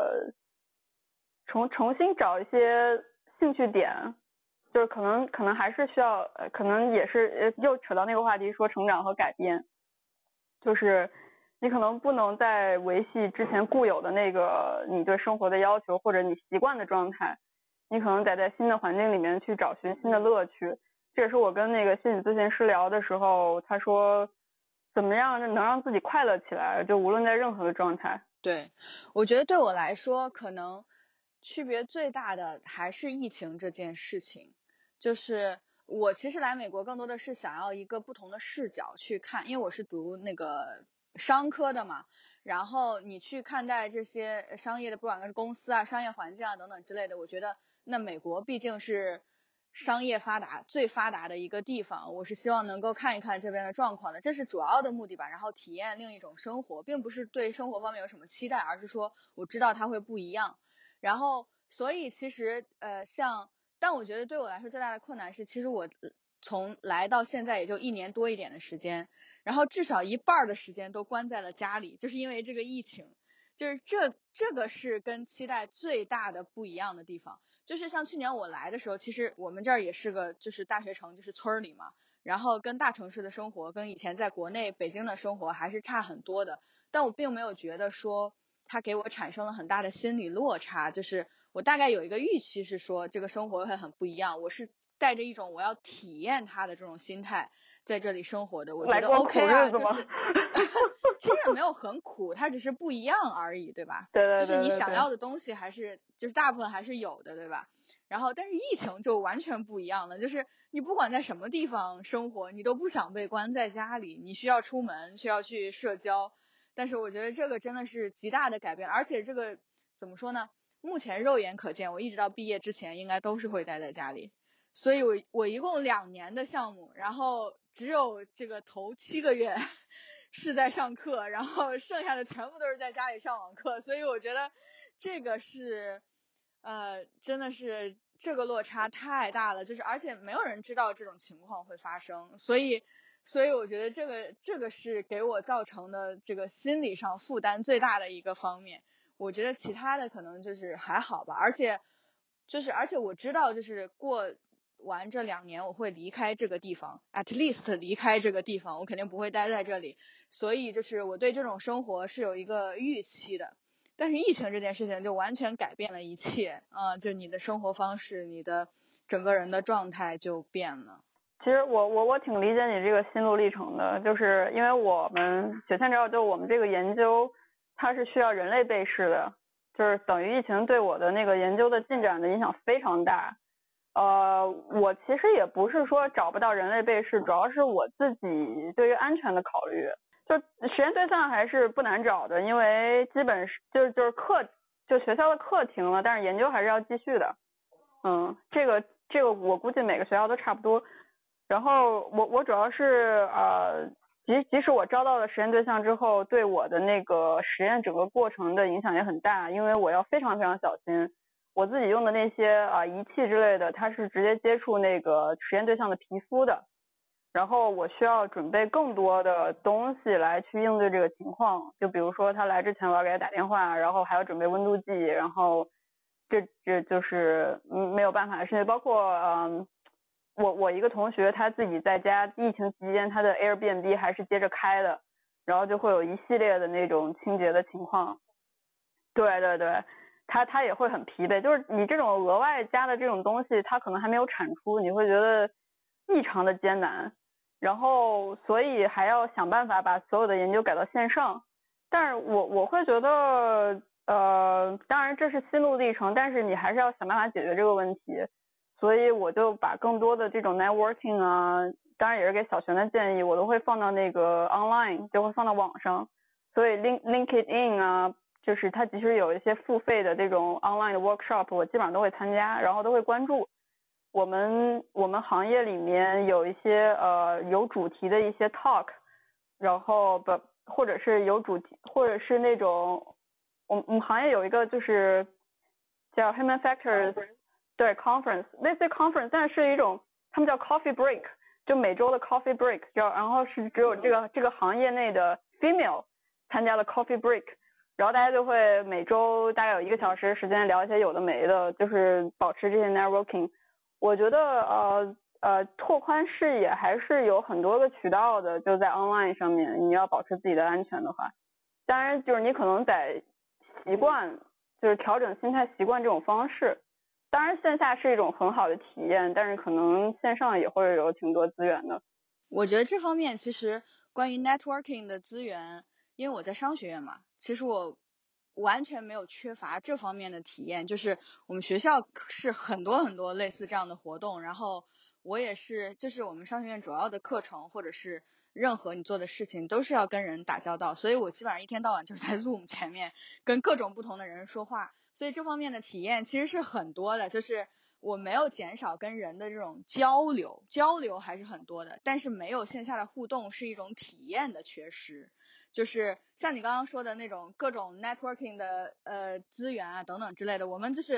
重新找一些兴趣点，就是可能还是需要可能也是又扯到那个话题说成长和改变，就是你可能不能再维系之前固有的那个你对生活的要求或者你习惯的状态，你可能得在新的环境里面去找寻新的乐趣。这也是我跟那个心理咨询师聊的时候，他说怎么样能让自己快乐起来，就无论在任何的状态。
对，我觉得对我来说可能区别最大的还是疫情这件事情，就是我其实来美国更多的是想要一个不同的视角去看，因为我是读那个商科的嘛，然后你去看待这些商业的不管是公司啊、商业环境啊等等之类的，我觉得那美国毕竟是商业最发达的一个地方，我是希望能够看一看这边的状况的，这是主要的目的吧，然后体验另一种生活，并不是对生活方面有什么期待，而是说我知道它会不一样。然后所以其实但我觉得对我来说最大的困难是，其实我从来到现在也就1年多一点的时间，然后至少一半的时间都关在了家里，就是因为这个疫情。就是这个是跟期待最大的不一样的地方。就是像去年我来的时候，其实我们这儿也是个就是大学城，就是村里嘛，然后跟大城市的生活跟以前在国内北京的生活还是差很多的，但我并没有觉得说它给我产生了很大的心理落差，就是我大概有一个预期是说这个生活会很不一样，我是带着一种我要体验它的这种心态在这里生活的。我觉得 OK 啊，就是其实也没有很苦，它只是不一样而已，对吧？
对，
就是你想要的东西还是就是大部分还是有的，对吧？然后但是疫情就完全不一样了，就是你不管在什么地方生活，你都不想被关在家里，你需要出门，需要去社交。但是我觉得这个真的是极大的改变，而且这个怎么说呢？目前肉眼可见，我一直到毕业之前应该都是会待在家里。所以我一共2年的项目，然后只有这个头7个月是在上课，然后剩下的全部都是在家里上网课，所以我觉得这个是真的是这个落差太大了，就是而且没有人知道这种情况会发生，所以我觉得这个是给我造成的这个心理上负担最大的一个方面。我觉得其他的可能就是还好吧，而且我知道就是过完这2年我会离开这个地方 ，at least 离开这个地方，我肯定不会待在这里，所以就是我对这种生活是有一个预期的。但是疫情这件事情就完全改变了一切就你的生活方式，你的整个人的状态就变了。
其实我挺理解你这个心路历程的，就是因为我们雪线照就我们这个研究它是需要人类被试的，就是等于疫情对我的那个研究的进展的影响非常大。我其实也不是说找不到人类被试，主要是我自己对于安全的考虑。就实验对象还是不难找的，因为基本就是学校的课停了，但是研究还是要继续的。这个我估计每个学校都差不多。然后我主要是即使我招到了实验对象之后，对我的那个实验整个过程的影响也很大，因为我要非常非常小心。我自己用的那些仪器之类的，它是直接接触那个实验对象的皮肤的，然后我需要准备更多的东西来去应对这个情况。就比如说他来之前我要给他打电话，然后还要准备温度计，然后这就是没有办法的事情。包括我一个同学他自己在家疫情期间他的 Airbnb 还是接着开的，然后就会有一系列的那种清洁的情况。对对对，他也会很疲惫，就是你这种额外加的这种东西他可能还没有产出，你会觉得异常的艰难，然后所以还要想办法把所有的研究改到线上。但是我会觉得当然这是心路历程，但是你还是要想办法解决这个问题。所以我就把更多的这种 networking 当然也是给小璇的建议，我都会放到那个 online， 就会放到网上。所以 LinkedIn 就是它即使有一些付费的这种 online 的 workshop， 我基本上都会参加，然后都会关注。我们行业里面有一些有主题的一些 talk， 然后或者是有主题，或者是那种我们行业有一个就是叫 Human Factors 对 conference， 类似于 conference， 但是一种他们叫 coffee break， 就每周的 coffee break， 然后是只有这个行业内的 female 参加了 coffee break， 然后大家就会每周大概有1个小时时间聊一些有的没的，就是保持这些 networking。我觉得拓宽视野还是有很多个渠道的，就在 online 上面，你要保持自己的安全的话，当然就是你可能得习惯，就是调整心态习惯这种方式。当然线下是一种很好的体验，但是可能线上也会有挺多资源的。
我觉得这方面其实关于 networking 的资源，因为我在商学院嘛，其实我完全没有缺乏这方面的体验，就是我们学校是很多很多类似这样的活动，然后我也是，就是我们商学院主要的课程或者是任何你做的事情都是要跟人打交道，所以我基本上一天到晚就是在 Zoom 前面跟各种不同的人说话，所以这方面的体验其实是很多的，就是我没有减少跟人的这种交流还是很多的，但是没有线下的互动是一种体验的缺失。就是像你刚刚说的那种各种 networking 的资源等等之类的，我们就是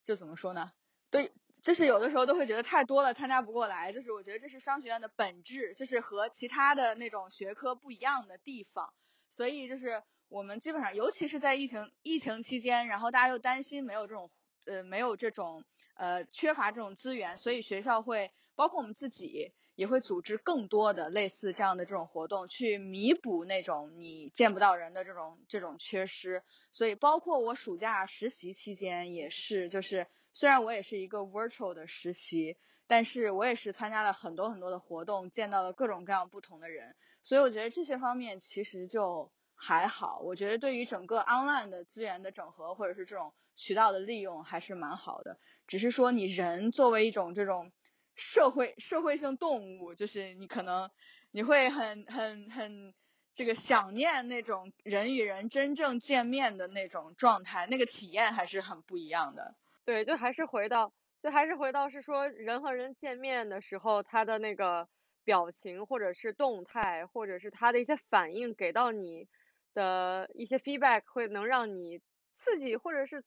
就怎么说呢？对，就是有的时候都会觉得太多了，参加不过来。就是我觉得这是商学院的本质，就是和其他的那种学科不一样的地方。所以就是我们基本上，尤其是在疫情期间，然后大家又担心没有这种缺乏这种资源，所以学校会包括我们自己也会组织更多的类似这样的这种活动，去弥补那种你见不到人的这种缺失。所以包括我暑假实习期间也是，就是虽然我也是一个 virtual 的实习，但是我也是参加了很多很多的活动，见到了各种各样不同的人。所以我觉得这些方面其实就还好，我觉得对于整个 online 的资源的整合或者是这种渠道的利用还是蛮好的。只是说你人作为一种这种社会性动物，就是你可能你会很这个想念那种人与人真正见面的那种状态，那个体验还是很不一样的。
对，就还是回到是说人和人见面的时候，他的那个表情或者是动态，或者是他的一些反应给到你的一些 feedback， 会能让你刺激或者是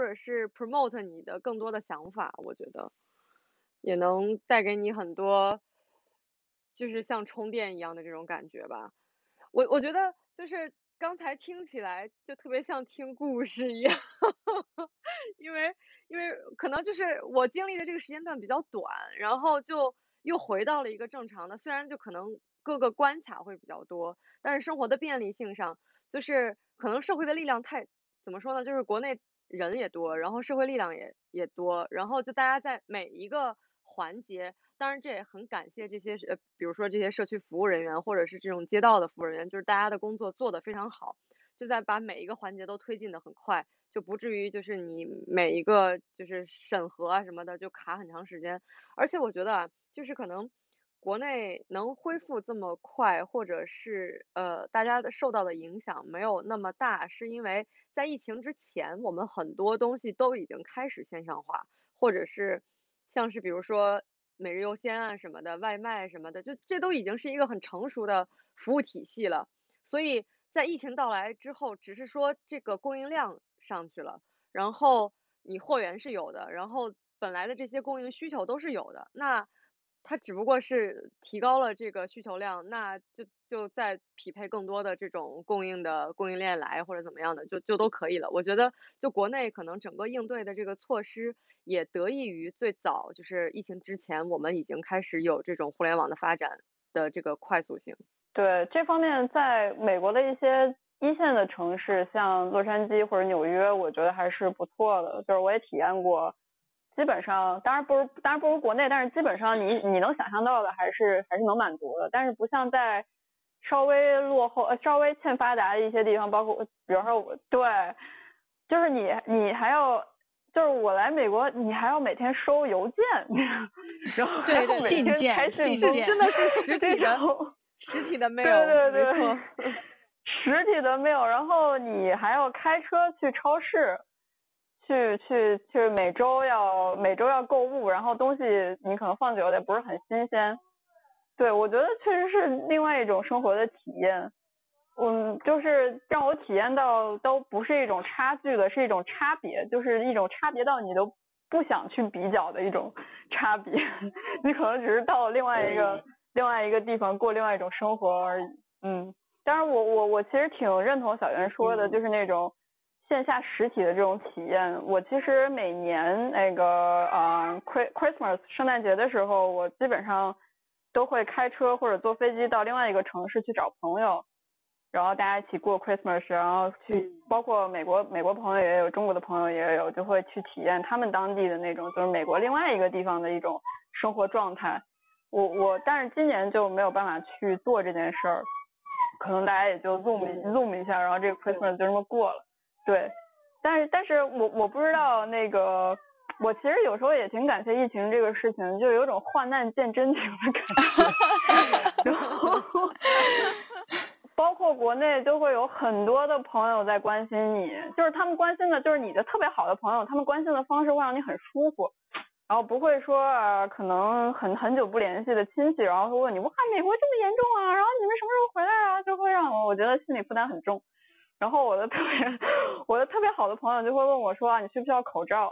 promote 你的更多的想法，我觉得也能带给你很多就是像充电一样的这种感觉吧。我觉得就是刚才听起来就特别像听故事一样因为可能就是我经历的这个时间段比较短，然后就又回到了一个正常的，虽然就可能各个关卡会比较多，但是生活的便利性上，就是可能社会的力量怎么说呢，就是国内人也多，然后社会力量也多，然后就大家在每一个环节，当然这也很感谢这些比如说这些社区服务人员或者是这种街道的服务人员，就是大家的工作做得非常好，就在把每一个环节都推进的很快，就不至于就是你每一个就是审核啊什么的就卡很长时间。而且我觉得啊，就是可能国内能恢复这么快，或者是大家受到的影响没有那么大，是因为在疫情之前，我们很多东西都已经开始线上化，或者是像是比如说每日优先啊什么的，外卖什么的，就这都已经是一个很成熟的服务体系了。所以在疫情到来之后，只是说这个供应量上去了，然后你货源是有的，然后本来的这些供应需求都是有的，那它只不过是提高了这个需求量，那就再匹配更多的这种供应链来或者怎么样的，就都可以了。我觉得就国内可能整个应对的这个措施也得益于最早就是疫情之前，我们已经开始有这种互联网的发展的这个快速性。
对，这方面在美国的一些一线的城市，像洛杉矶或者纽约，我觉得还是不错的。就是我也体验过，基本上当然不如国内，但是基本上你能想象到的还是能满足的。但是不像在稍微落后、稍微欠发达的一些地方，包括比如说对，就是你还要。就是我来美国，你还要每天收邮件，然后还要每天开信封，
真的是实体的没有，
对，
没错，
实体的没有。然后你还要开车去超市，去每周要购物，然后东西你可能放久了也不是很新鲜。对，我觉得确实是另外一种生活的体验。就是让我体验到都不是一种差距的，是一种差别，就是一种差别到你都不想去比较的一种差别。你可能只是到了另外一个地方过另外一种生活而已。当然我其实挺认同小袁说的，就是那种线下实体的这种体验。我其实每年那个Christmas 圣诞节的时候，我基本上都会开车或者坐飞机到另外一个城市去找朋友。然后大家一起过 Christmas， 然后去包括美国朋友也有，中国的朋友也有，就会去体验他们当地的那种就是美国另外一个地方的一种生活状态。但是今年就没有办法去做这件事儿，可能大家也就 zoom 一下，然后这个 Christmas 就这么过了。对，但是我不知道那个，我其实有时候也挺感谢疫情这个事情，就有种患难见真情的感觉。然后包括国内都会有很多的朋友在关心你，就是他们关心的就是你的特别好的朋友，他们关心的方式会让你很舒服，然后不会说可能很久不联系的亲戚，然后会问你哇美国这么严重啊，然后你们什么时候回来啊，就会让我觉得心理负担很重。然后我的特别好的朋友就会问我说你需不需要口罩，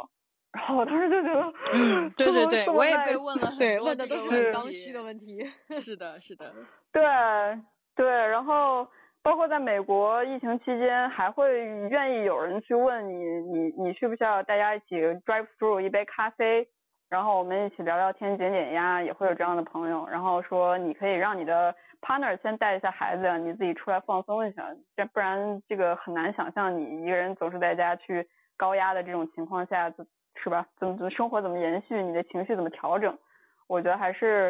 然后我当时就觉得，
对对对，我也被
问
问了很
对，
多
问的都是
这个问题。
很刚需的问题。
是的，是的。
对对，然后包括在美国疫情期间，还会愿意有人去问你需不需要大家一起 drive through 一杯咖啡，然后我们一起聊聊天减减压，也会有这样的朋友，然后说你可以让你的 partner 先带一下孩子，你自己出来放松一下，不然这个很难想象你一个人总是在家去高压的这种情况下，是吧？怎么生活怎么延续，你的情绪怎么调整？我觉得还是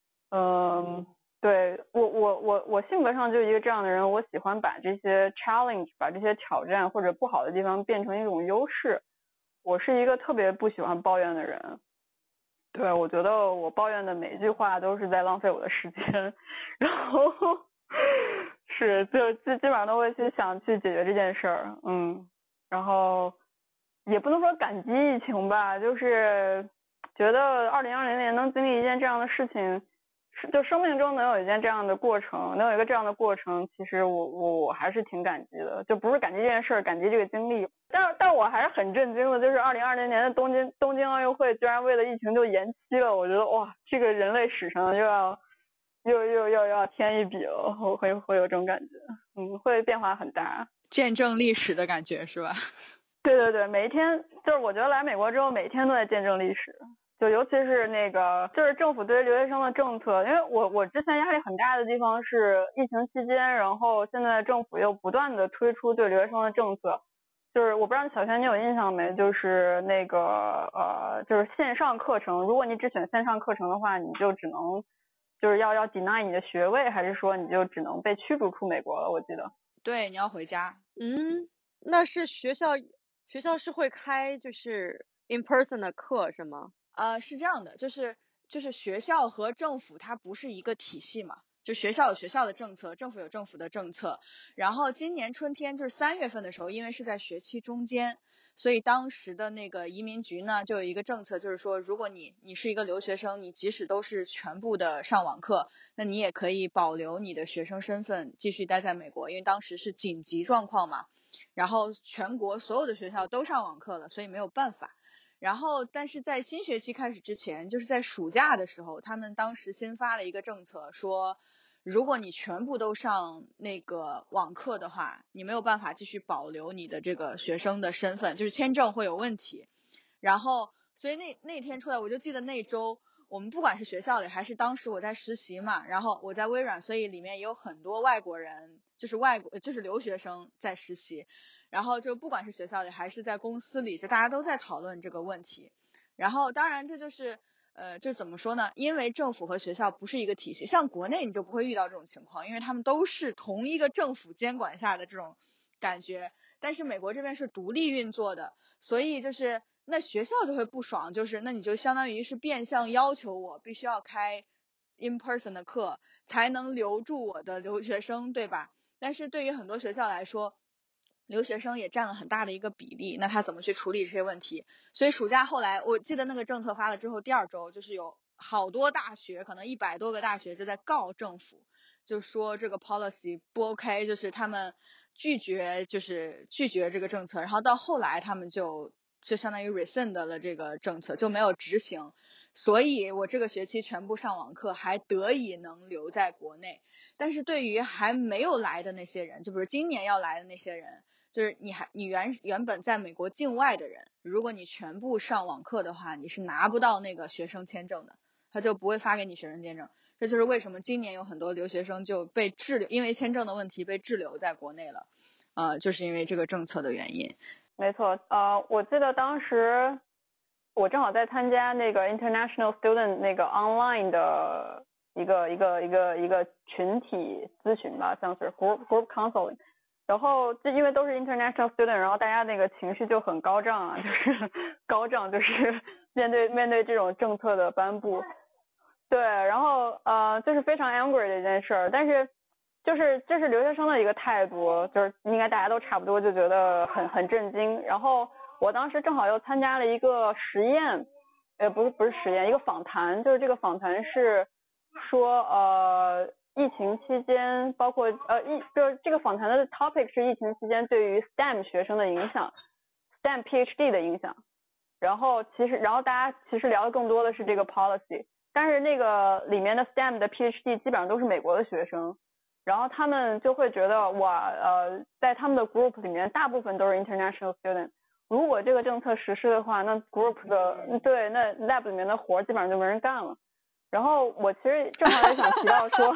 对，我性格上就一个这样的人，我喜欢把这些 challenge， 把这些挑战或者不好的地方变成一种优势。我是一个特别不喜欢抱怨的人，对，我觉得我抱怨的每一句话都是在浪费我的时间，然后就基本上都会去想去解决这件事儿，然后也不能说感激疫情吧，就是觉得2020年能经历一件这样的事情，就生命中能有一件这样的过程，能有一个这样的过程，其实我还是挺感激的，就不是感激这件事儿，感激这个经历。但我还是很震惊的，就是2020年的东京奥运会居然为了疫情就延期了，我觉得哇，这个人类史上又要添一笔了，会有这种感觉，会变化很大，
见证历史的感觉是吧？
对对对，每一天就是我觉得来美国之后每天都在见证历史，就尤其是那个就是政府对于留学生的政策，因为我之前压力很大的地方是疫情期间，然后现在政府又不断的推出对留学生的政策，就是我不知道小轩你有印象没，就是那个就是线上课程，如果你只选线上课程的话，你就只能就是要 deny 你的学位，还是说你就只能被驱逐出美国了？我记得。
对，你要回家。
那是学校是会开就是 in person 的课是吗？
是这样的，就是学校和政府它不是一个体系嘛，就学校有学校的政策，政府有政府的政策。然后今年春天就是3月份的时候，因为是在学期中间，所以当时的那个移民局呢就有一个政策，就是说如果你是一个留学生，你即使都是全部的上网课，那你也可以保留你的学生身份继续待在美国，因为当时是紧急状况嘛，然后全国所有的学校都上网课了，所以没有办法。然后但是在新学期开始之前，就是在暑假的时候，他们当时新发了一个政策，说如果你全部都上那个网课的话，你没有办法继续保留你的这个学生的身份，就是签证会有问题。然后所以那天出来，我就记得那周我们不管是学校里还是当时我在实习嘛，然后我在微软，所以里面也有很多外国人，就是留学生在实习，然后就不管是学校里还是在公司里，就大家都在讨论这个问题。然后当然这就是就怎么说呢，因为政府和学校不是一个体系，像国内你就不会遇到这种情况，因为他们都是同一个政府监管下的这种感觉，但是美国这边是独立运作的，所以就是那学校就会不爽，就是那你就相当于是变相要求我必须要开 in person 的课才能留住我的留学生，对吧？但是对于很多学校来说，留学生也占了很大的一个比例，那他怎么去处理这些问题？所以暑假后来我记得那个政策发了之后，第2周就是有好多大学，可能100多个大学就在告政府，就说这个 policy 不 OK， 就是他们拒绝这个政策，然后到后来他们就相当于 rescind 了这个政策，就没有执行。所以我这个学期全部上网课，还得以能留在国内。但是对于还没有来的那些人，就比如今年要来的那些人，就是你原本在美国境外的人，如果你全部上网课的话，你是拿不到那个学生签证的，他就不会发给你学生签证。这就是为什么今年有很多留学生就被滞留，因为签证的问题被滞留在国内了，就是因为这个政策的原因。
没错，我记得当时我正好在参加那个 international student 那个 online 的一个群体咨询吧，像是 group counseling， 然后就因为都是 international student， 然后大家那个情绪就很高涨啊，就是高涨，就是面对这种政策的颁布，对，然后就是非常 angry 的一件事儿，但是这是留学生的一个态度，就是应该大家都差不多就觉得很震惊。然后我当时正好又参加了一个实验，不是实验，一个访谈，就是这个访谈是说疫情期间，包括就是这个访谈的 topic 是疫情期间对于 STEM 学生的影响，STEM PhD 的影响。 然后大家其实聊的更多的是这个 policy， 但是那个里面的 STEM 的 PhD 基本上都是美国的学生，然后他们就会觉得哇在他们的 group 里面大部分都是 international student， 如果这个政策实施的话，那 group 的对那 lab 里面的活基本上就没人干了。然后我其实正好也想提到说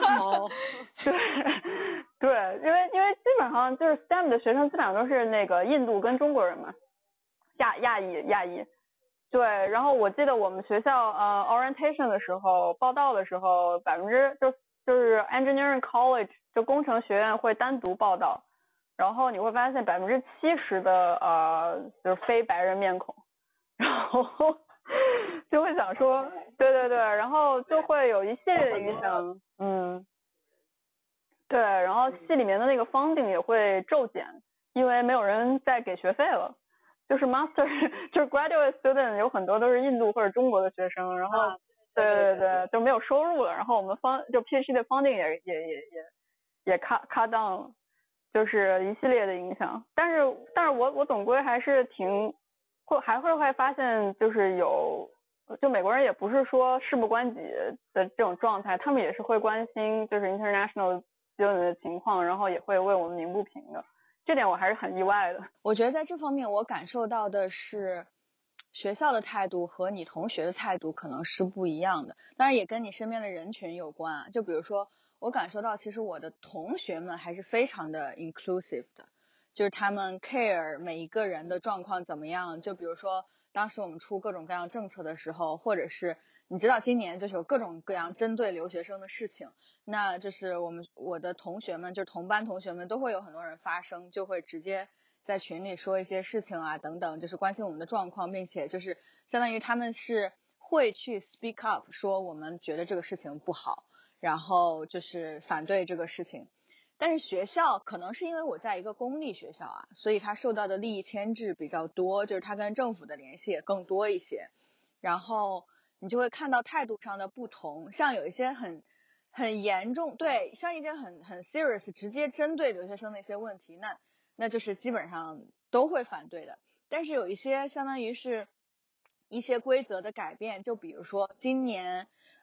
对，因为基本上就是 STEM 的学生基本上都是那个印度跟中国人嘛，亚裔。对，然后我记得我们学校orientation 的时候，报道的时候就是 engineering college 就工程学院会单独报道，然后你会发现70%的就是非白人面孔，然后就会想说对，然后就会有一系列的影响，对，然后系里面的那个 funding 也会骤减，因为没有人再给学费了，就是 master 就是 graduate student 有很多都是印度或者中国的学生，然后对就没有收入了，然后我们就 PhD 的 funding 也 cut down 了，就是一系列的影响。但是我总归还是还会发现就是就美国人也不是说事不关己的这种状态，他们也是会关心就是 international student 的情况，然后也会为我们鸣不平的，这点我还是很意外的。
我觉得在这方面我感受到的是学校的态度和你同学的态度可能是不一样的，当然也跟你身边的人群有关啊。就比如说我感受到其实我的同学们还是非常的 inclusive 的，就是他们 care 每一个人的状况怎么样，就比如说当时我们出各种各样政策的时候，或者是你知道今年就是有各种各样针对留学生的事情，那就是我的同学们，就是同班同学们都会有很多人发声，就会直接在群里说一些事情啊等等，就是关心我们的状况，并且就是相当于他们是会去 speak up 说我们觉得这个事情不好，然后就是反对这个事情。但是学校可能是因为我在一个公立学校啊，所以他受到的利益牵制比较多，就是他跟政府的联系也更多一些，然后你就会看到态度上的不同，像有一些很严重，对，像一些很 serious 直接针对留学生的一些问题，那就是基本上都会反对的。但是有一些相当于是一些规则的改变，就比如说今年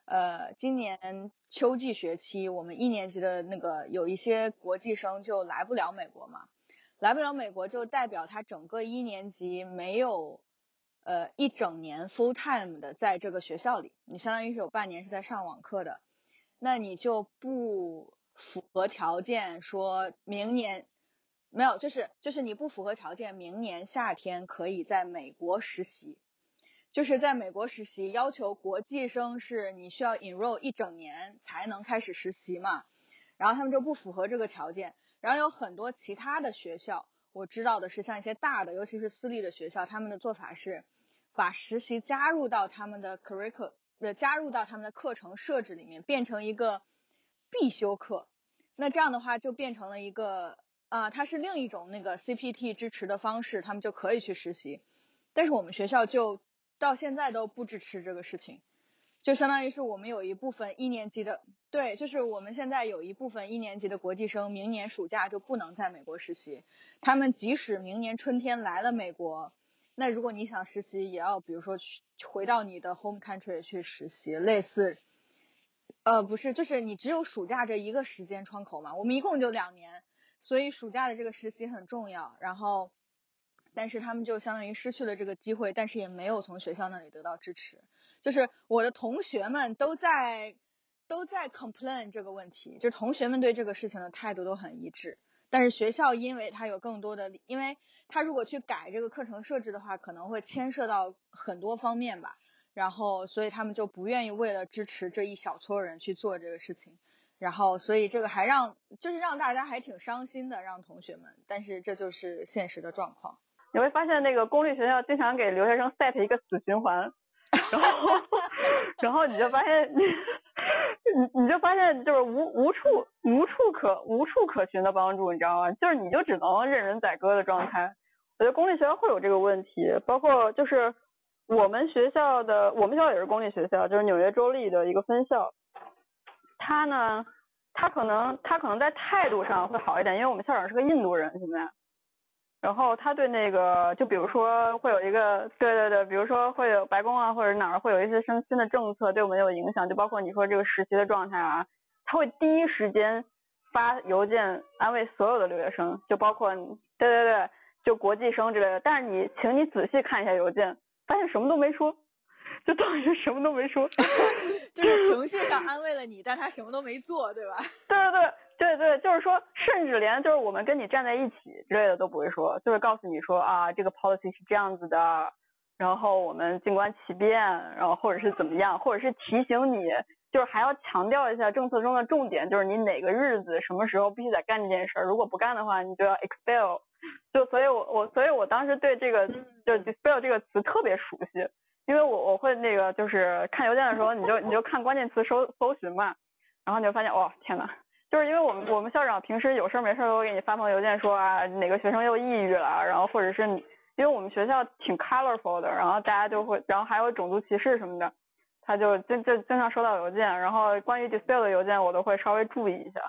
秋季学期我们1年级的那个有一些国际生就来不了美国嘛，来不了美国就代表他整个1年级没有一整年 full time 的在这个学校里，你相当于是有半年是在上网课的，那你就不符合条件说明年没有，就是你不符合条件明年夏天可以在美国实习，就是在美国实习要求国际生是你需要 enroll 一整年才能开始实习嘛，然后他们就不符合这个条件。然后有很多其他的学校我知道的是像一些大的尤其是私立的学校，他们的做法是把实习加入到他们的 curriculum 加入到他们的课程设置里面，变成一个必修课，那这样的话就变成了一个它是另一种那个 CPT 支持的方式，他们就可以去实习。但是我们学校就到现在都不支持这个事情，就相当于是我们有一部分1年级的，对，就是我们现在有一部分1年级的国际生明年暑假就不能在美国实习，他们即使明年春天来了美国，那如果你想实习也要比如说回到你的 home country 去实习，类似不是，就是你只有暑假这一个时间窗口嘛，我们一共就2年，所以暑假的这个实习很重要，然后但是他们就相当于失去了这个机会，但是也没有从学校那里得到支持，就是我的同学们都在 complain 这个问题，就同学们对这个事情的态度都很一致，但是学校因为它有更多的，因为它如果去改这个课程设置的话可能会牵涉到很多方面吧，然后所以他们就不愿意为了支持这一小撮人去做这个事情，然后所以这个还让大家还挺伤心的，让同学们，但是这就是现实的状况。
你会发现那个公立学校经常给留学生 set 一个死循环，然后你就发现你就发现就是无处可寻的帮助，你知道吗？就是你就只能任人宰割的状态。我觉得公立学校会有这个问题，包括就是我们学校也是公立学校，就是纽约州立的一个分校，他可能在态度上会好一点，因为我们校长是个印度人现在。 然后他对那个，就比如说会有一个，对，比如说会有白宫啊或者哪儿会有一些新的政策对我们有影响，就包括你说这个实习的状态啊，他会第一时间发邮件安慰所有的留学生，就包括对，就国际生之类的。但是请你仔细看一下邮件，发现什么都没说，就等于什么都没说，
就是情绪上安慰了你，但他什么都没做，对吧？
对，就是说，甚至连就是我们跟你站在一起之类的都不会说，就是告诉你说啊，这个 policy 是这样子的，然后我们静观其变，然后或者是怎么样，或者是提醒你，就是还要强调一下政策中的重点，就是你哪个日子什么时候必须得干这件事儿，如果不干的话，你就要 expel。就所以我当时对这个就 expel 这个词特别熟悉，因为我会那个就是看邮件的时候，你就看关键词搜寻嘛，然后你就发现哦天呐。就是因为我们校长平时有事没事都会给你发封邮件说啊哪个学生又抑郁了，然后或者是因为我们学校挺 colorful 的，然后大家就会，然后还有种族歧视什么的，他就经常收到邮件，然后关于 dispel 的邮件我都会稍微注意一下。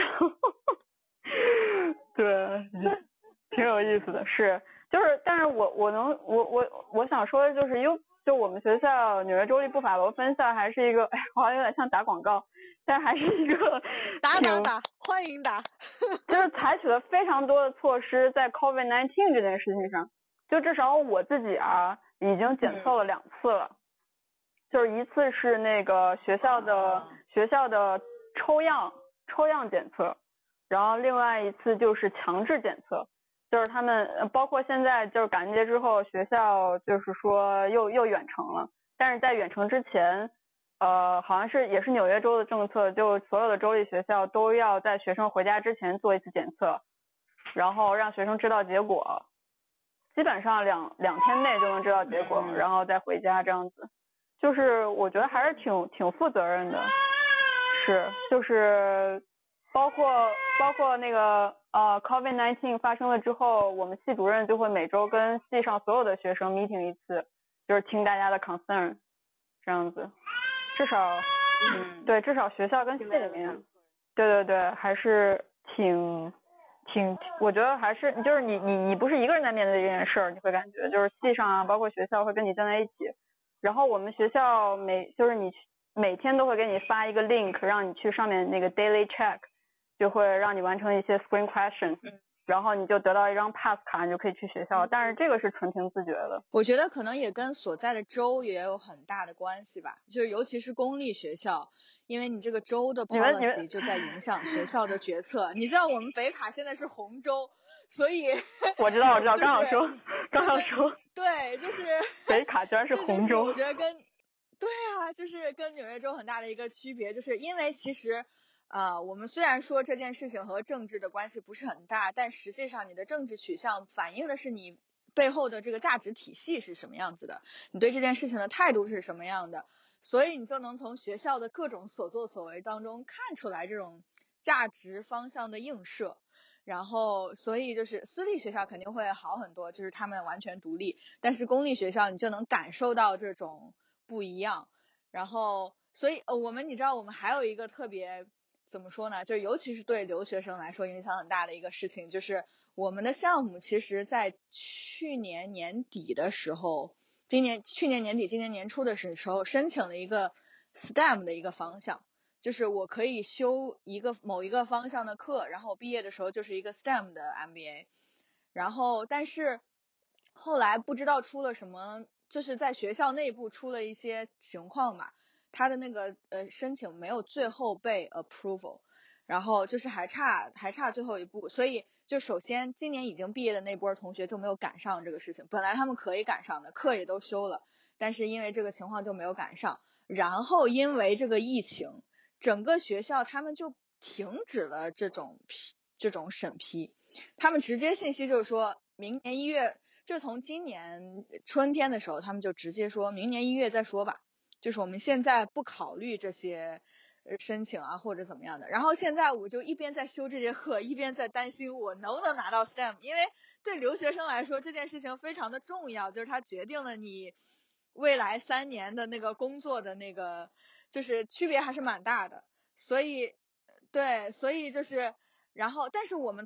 对，挺有意思的，是就是但是我想说的就是就我们学校纽约州立布法罗分校还是一个，好像有点像打广告，但还是一个
打，欢迎打。
就是采取了非常多的措施在 COVID-19 这件事情上，就至少我自己啊已经检测了2次了，就是一次是那个学校的抽样检测，然后另外一次就是强制检测。就是他们包括现在就是感恩节之后学校就是说又远程了，但是在远程之前好像也是纽约州的政策，就所有的州立学校都要在学生回家之前做一次检测，然后让学生知道结果，基本上两天内就能知道结果，然后再回家这样子。就是我觉得还是挺负责任的，是就是包括那个COVID-19 发生了之后，我们系主任就会每周跟系上所有的学生 meeting 一次，就是听大家的 concern 这样子。至少对，至少学校跟系里面对还是挺我觉得还是就是你不是一个人在面对这件事儿，你会感觉就是系上啊包括学校会跟你站在一起，然后我们学校就是你每天都会给你发一个 link 让你去上面那个 daily check， 就会让你完成一些 screen questions，然后你就得到一张 pass 卡，你就可以去学校，但是这个是纯凭自觉的。
我觉得可能也跟所在的州也有很大的关系吧，就是尤其是公立学校，因为你这个州的 policy 就在影响学校的决策。你知道我们北卡现在是红州，所以
我知道，刚想说，
对，就是
北卡居然是红州。
我觉得对啊，就是跟纽约州很大的一个区别，就是因为其实我们虽然说这件事情和政治的关系不是很大，但实际上你的政治取向反映的是你背后的这个价值体系是什么样子的，你对这件事情的态度是什么样的，所以你就能从学校的各种所作所为当中看出来这种价值方向的映射。然后所以就是私立学校肯定会好很多，就是他们完全独立，但是公立学校你就能感受到这种不一样。然后所以你知道我们还有一个特别怎么说呢，就尤其是对留学生来说影响很大的一个事情，就是我们的项目其实在去年年底的时候，去年年底今年年初的时候申请了一个 STEM 的一个方向，就是我可以修某一个方向的课，然后毕业的时候就是一个 STEM 的 MBA。 然后但是后来不知道出了什么，就是在学校内部出了一些情况吧，他的那个申请没有最后被 approval， 然后就是还差最后一步，所以就首先今年已经毕业的那波同学就没有赶上这个事情，本来他们可以赶上的，课也都修了，但是因为这个情况就没有赶上，然后因为这个疫情，整个学校他们就停止了这种审批，他们直接信息就是说明年1月，就从今年春天的时候他们就直接说明年1月再说吧，就是我们现在不考虑这些申请啊或者怎么样的。然后现在我就一边在修这节课，一边在担心我能不能拿到 STEM， 因为对留学生来说这件事情非常的重要，就是它决定了你未来3年的那个工作的那个就是区别还是蛮大的。所以就是然后但是我们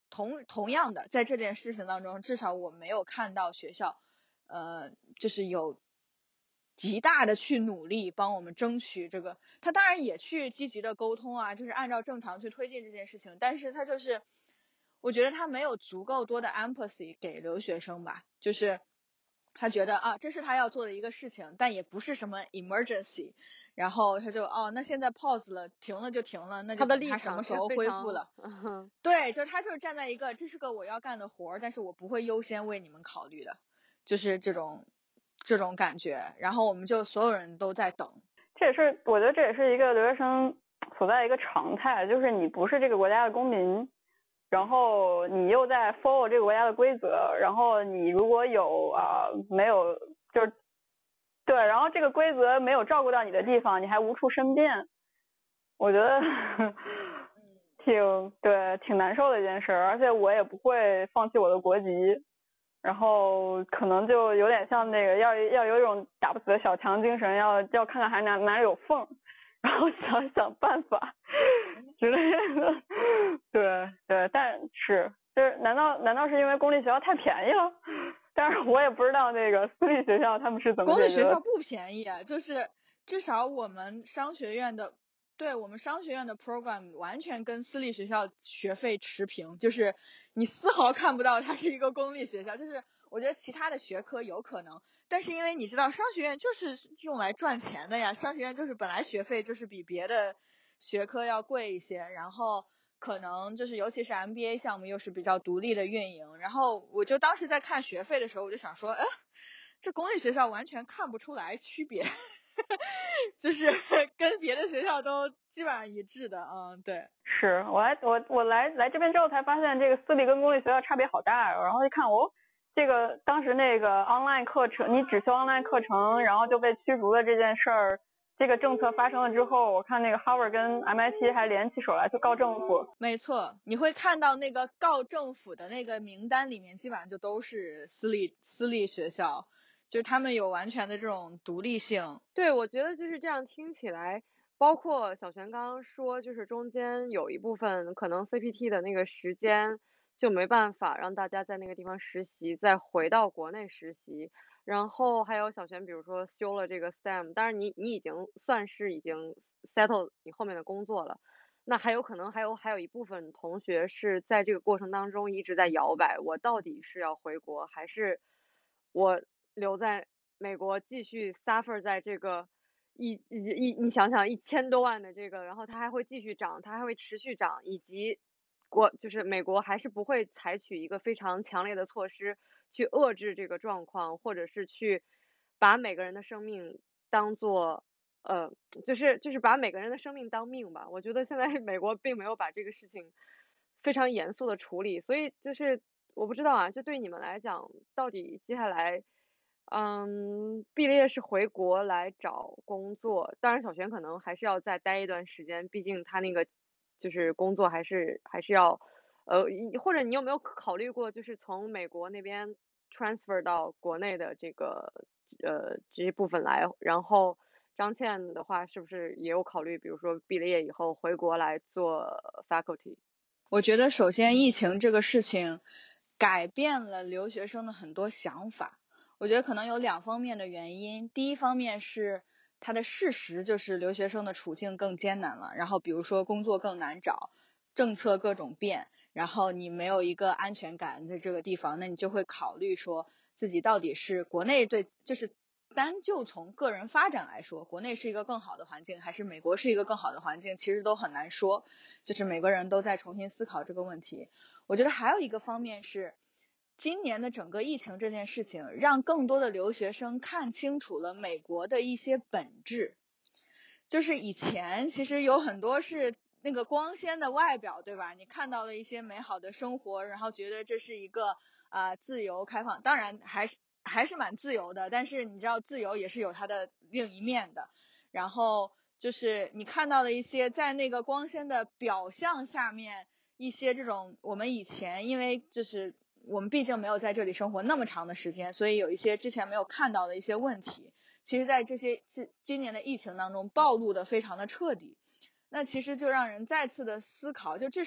同样的，在这件事情当中，至少我没有看到学校就是有极大的去努力帮我们争取这个，他当然也去积极的沟通啊，就是按照正常去推进这件事情，但是他就是我觉得他没有足够多的 empathy 给留学生吧，就是他觉得啊这是他要做的一个事情，但也不是什么 emergency， 然后他就那现在 pause 了，停了就停了，那就等他什么时候恢复了。对，就是他就是站在一个这是个我要干的活，但是我不会优先为你们考虑的，就是这种感觉，然后我们就所有人都在等。
这也是我觉得这也是一个留学生所在的一个常态，就是你不是这个国家的公民，然后你又在 follow 这个国家的规则，然后你如果有没有就是对，然后这个规则没有照顾到你的地方，你还无处申辩，我觉得挺难受的一件事，而且我也不会放弃我的国籍。然后可能就有点像那个要有一种打不死的小强精神，要看看还哪里有缝，然后想办法之类的。对，但是就是难道是因为公立学校太便宜了？但是我也不知道那个私立学校他们是怎么
公立学校不便宜啊，就是至少我们商学院的 program 完全跟私立学校学费持平，就是你丝毫看不到它是一个公立学校，就是我觉得其他的学科有可能，但是因为你知道商学院就是用来赚钱的呀，商学院就是本来学费就是比别的学科要贵一些，然后可能就是尤其是 MBA 项目又是比较独立的运营，然后我就当时在看学费的时候我就想说这公立学校完全看不出来区别就是跟别的学校都基本上一致的。对，
是我来这边之后才发现这个私立跟公立学校差别好大，然后一看这个当时那个 online 课程，你只修 online 课程然后就被驱逐的这件事儿，这个政策发生了之后，我看那个 Harvard 跟 MIT 还联起手来去告政府。
没错，你会看到那个告政府的那个名单里面基本上就都是私立学校，就是他们有完全的这种独立性。
对，我觉得就是这样听起来，包括小璇刚刚说，就是中间有一部分可能 CPT 的那个时间就没办法让大家在那个地方实习，再回到国内实习。然后还有小璇，比如说修了这个 STEM， 当然你已经算是已经 settle 你后面的工作了，那还有可能还有一部分同学是在这个过程当中一直在摇摆，我到底是要回国，还是我留在美国继续 suffer 在这个你想想1000多万的这个，然后它还会继续涨，它还会持续涨，以及就是美国还是不会采取一个非常强烈的措施去遏制这个状况，或者是去把每个人的生命当做就是把每个人的生命当命吧。我觉得现在美国并没有把这个事情非常严肃的处理，所以就是我不知道啊，就对你们来讲，到底接下来毕了业是回国来找工作，当然小璇可能还是要再待一段时间，毕竟他那个就是工作还是要或者你有没有考虑过就是从美国那边 transfer 到国内的这个这一部分来，然后张倩的话是不是也有考虑，比如说毕了业以后回国来做 faculty？
我觉得首先疫情这个事情改变了留学生的很多想法，我觉得可能有2方面的原因。第一方面是它的事实就是留学生的处境更艰难了，然后比如说工作更难找，政策各种变，然后你没有一个安全感在这个地方，那你就会考虑说自己到底是国内就是单就从个人发展来说，国内是一个更好的环境还是美国是一个更好的环境，其实都很难说，就是每个人都在重新思考这个问题。我觉得还有一个方面是今年的整个疫情这件事情让更多的留学生看清楚了美国的一些本质，就是以前其实有很多是那个光鲜的外表，对吧？你看到了一些美好的生活，然后觉得这是一个自由开放，当然还是蛮自由的，但是你知道自由也是有它的另一面的。然后就是你看到的一些在那个光鲜的表象下面一些这种我们以前因为就是我们毕竟没有在这里生活那么长的时间，所以有一些之前没有看到的一些问题，其实在这些今年的疫情当中暴露的非常的彻底。那其实就让人再次的思考，就至少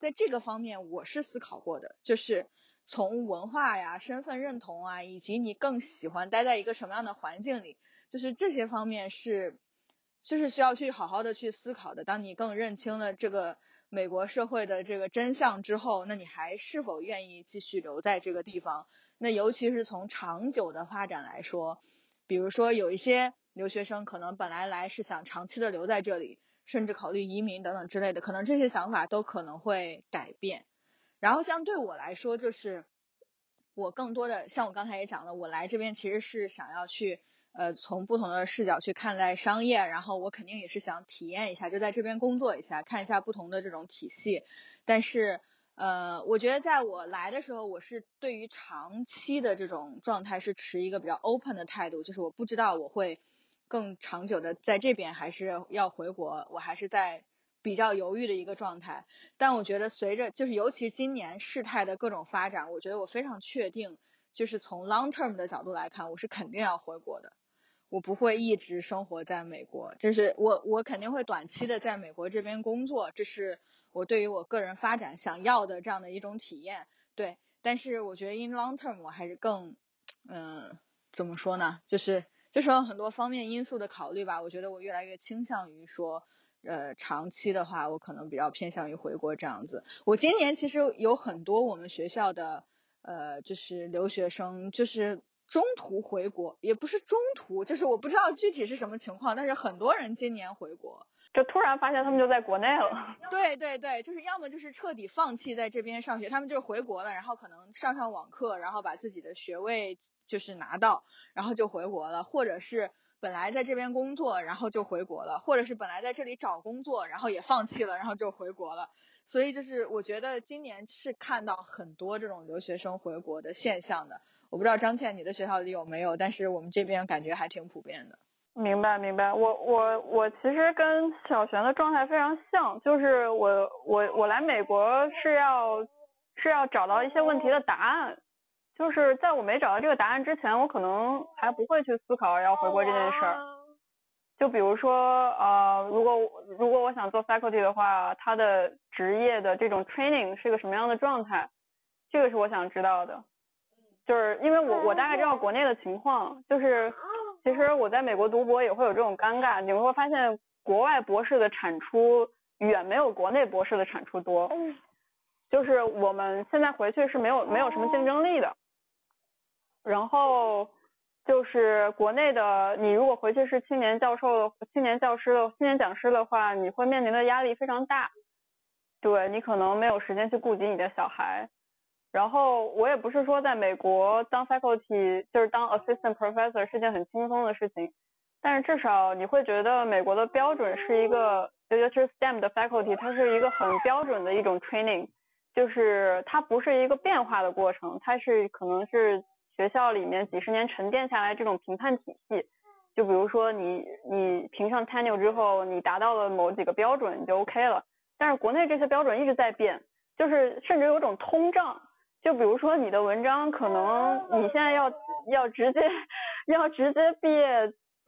在这个方面我是思考过的，就是从文化呀、身份认同啊，以及你更喜欢待在一个什么样的环境里，就是这些方面就是需要去好好的去思考的。当你更认清了这个美国社会的这个真相之后，那你还是否愿意继续留在这个地方？那尤其是从长久的发展来说，比如说有一些留学生可能本来是想长期的留在这里，甚至考虑移民等等之类的，可能这些想法都可能会改变。然后像对我来说，就是我更多的像我刚才也讲了，我来这边其实是想要去从不同的视角去看待商业，然后我肯定也是想体验一下，就在这边工作一下，看一下不同的这种体系。但是我觉得在我来的时候，我是对于长期的这种状态是持一个比较 open 的态度，就是我不知道我会更长久的在这边还是要回国，我还是在比较犹豫的一个状态。但我觉得随着就是尤其今年事态的各种发展，我觉得我非常确定，就是从 long term 的角度来看，我是肯定要回国的。我不会一直生活在美国，就是我肯定会短期的在美国这边工作，这是我对于我个人发展想要的这样的一种体验。对，但是我觉得 in long term 我还是更怎么说呢，就是有很多方面因素的考虑吧。我觉得我越来越倾向于说长期的话我可能比较偏向于回国这样子。我今年其实有很多我们学校的就是留学生就是中途回国，也不是中途，就是我不知道具体是什么情况，但是很多人今年回国，
就突然发现他们就在国内了。
对对对，就是要么就是彻底放弃在这边上学，他们就是回国了，然后可能上网课，然后把自己的学位就是拿到，然后就回国了，或者是本来在这边工作，然后就回国了，或者是本来在这里找工作，然后也放弃了，然后就回国了。所以就是我觉得今年是看到很多这种留学生回国的现象的。我不知道张倩你的学校里有没有，但是我们这边感觉还挺普遍的。
明白，我其实跟小璇的状态非常像，就是我来美国是要找到一些问题的答案，就是在我没找到这个答案之前，我可能还不会去思考要回国这件事儿。就比如说如果我想做 faculty 的话，他的职业的这种 training 是个什么样的状态，这个是我想知道的。就是因为我大概知道国内的情况，就是其实我在美国读博也会有这种尴尬，你会发现国外博士的产出远没有国内博士的产出多，就是我们现在回去是没有什么竞争力的。然后就是国内的，你如果回去是青年讲师的话，你会面临的压力非常大，对，你可能没有时间去顾及你的小孩。然后我也不是说在美国当 faculty 就是当 assistant professor 是件很轻松的事情，但是至少你会觉得美国的标准是一个，尤其是 STEM 的 faculty 它是一个很标准的一种 training， 就是它不是一个变化的过程，它是可能是学校里面几十年沉淀下来这种评判体系。就比如说你评上 tenure 之后，你达到了某几个标准你就 OK 了，但是国内这些标准一直在变，就是甚至有种通胀。就比如说你的文章可能你现在要直接毕业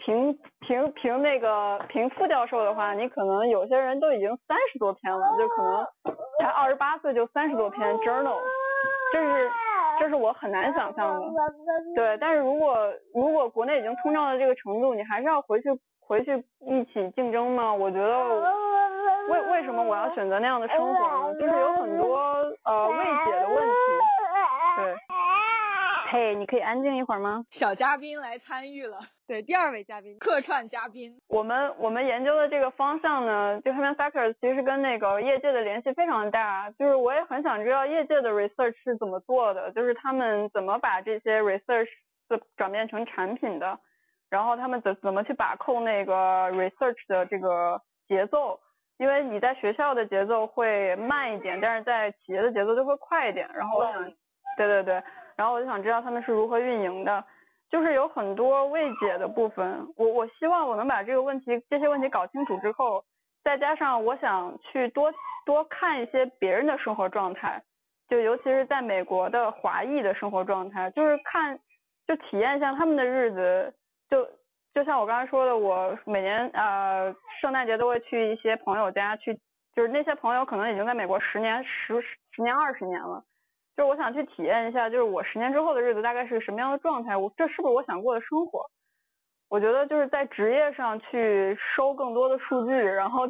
评副教授的话，你可能有些人都已经30多篇了，就可能才28岁就30多篇 journal， 这是我很难想象的。对，但是如果国内已经通胀到这个程度，你还是要回去一起竞争吗？我觉得为什么我要选择那样的生活呢？就是有很多未解的问题。对，嘿，你可以安静一会儿吗？
小嘉宾来参与了。
对，第二位嘉宾，
客串嘉宾。
我们研究的这个方向呢，就 Human Factors 其实跟那个业界的联系非常大，就是我也很想知道业界的 research 是怎么做的，就是他们怎么把这些 research 转变成产品的，然后他们怎么去把控那个 research 的这个节奏，因为你在学校的节奏会慢一点，但是在企业的节奏就会快一点。然后我想，对，然后我就想知道他们是如何运营的，就是有很多未解的部分。我希望我能把这些问题搞清楚之后，再加上我想去多看一些别人的生活状态，就尤其是在美国的华裔的生活状态，就体验一下他们的日子。就像我刚才说的，我每年圣诞节都会去一些朋友家去就是那些朋友可能已经在美国10年、10年、20年了，就是我想去体验一下，就是我10年之后的日子大概是什么样的状态，这是不是我想过的生活？我觉得就是在职业上去收更多的数据，然后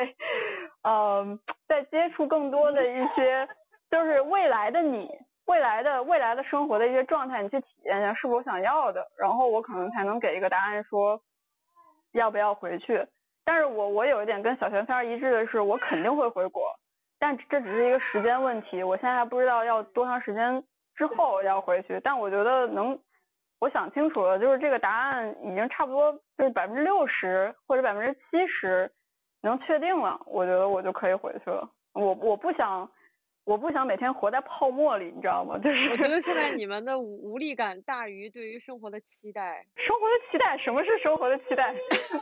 再接触更多的一些就是未来的你。未来的生活的一些状态，你去体验一下是不是我想要的，然后我可能才能给一个答案说要不要回去。但是我有一点跟小泉非常一致的是，我肯定会回国，但这只是一个时间问题，我现在还不知道要多长时间之后要回去，但我觉得我想清楚了，就是这个答案已经差不多就是60%或者70%能确定了，我觉得我就可以回去了。我不想每天活在泡沫里，你知道吗？就是
我觉得现在你们的无力感大于对于生活的期待。
生活的期待？什么是生活的期待？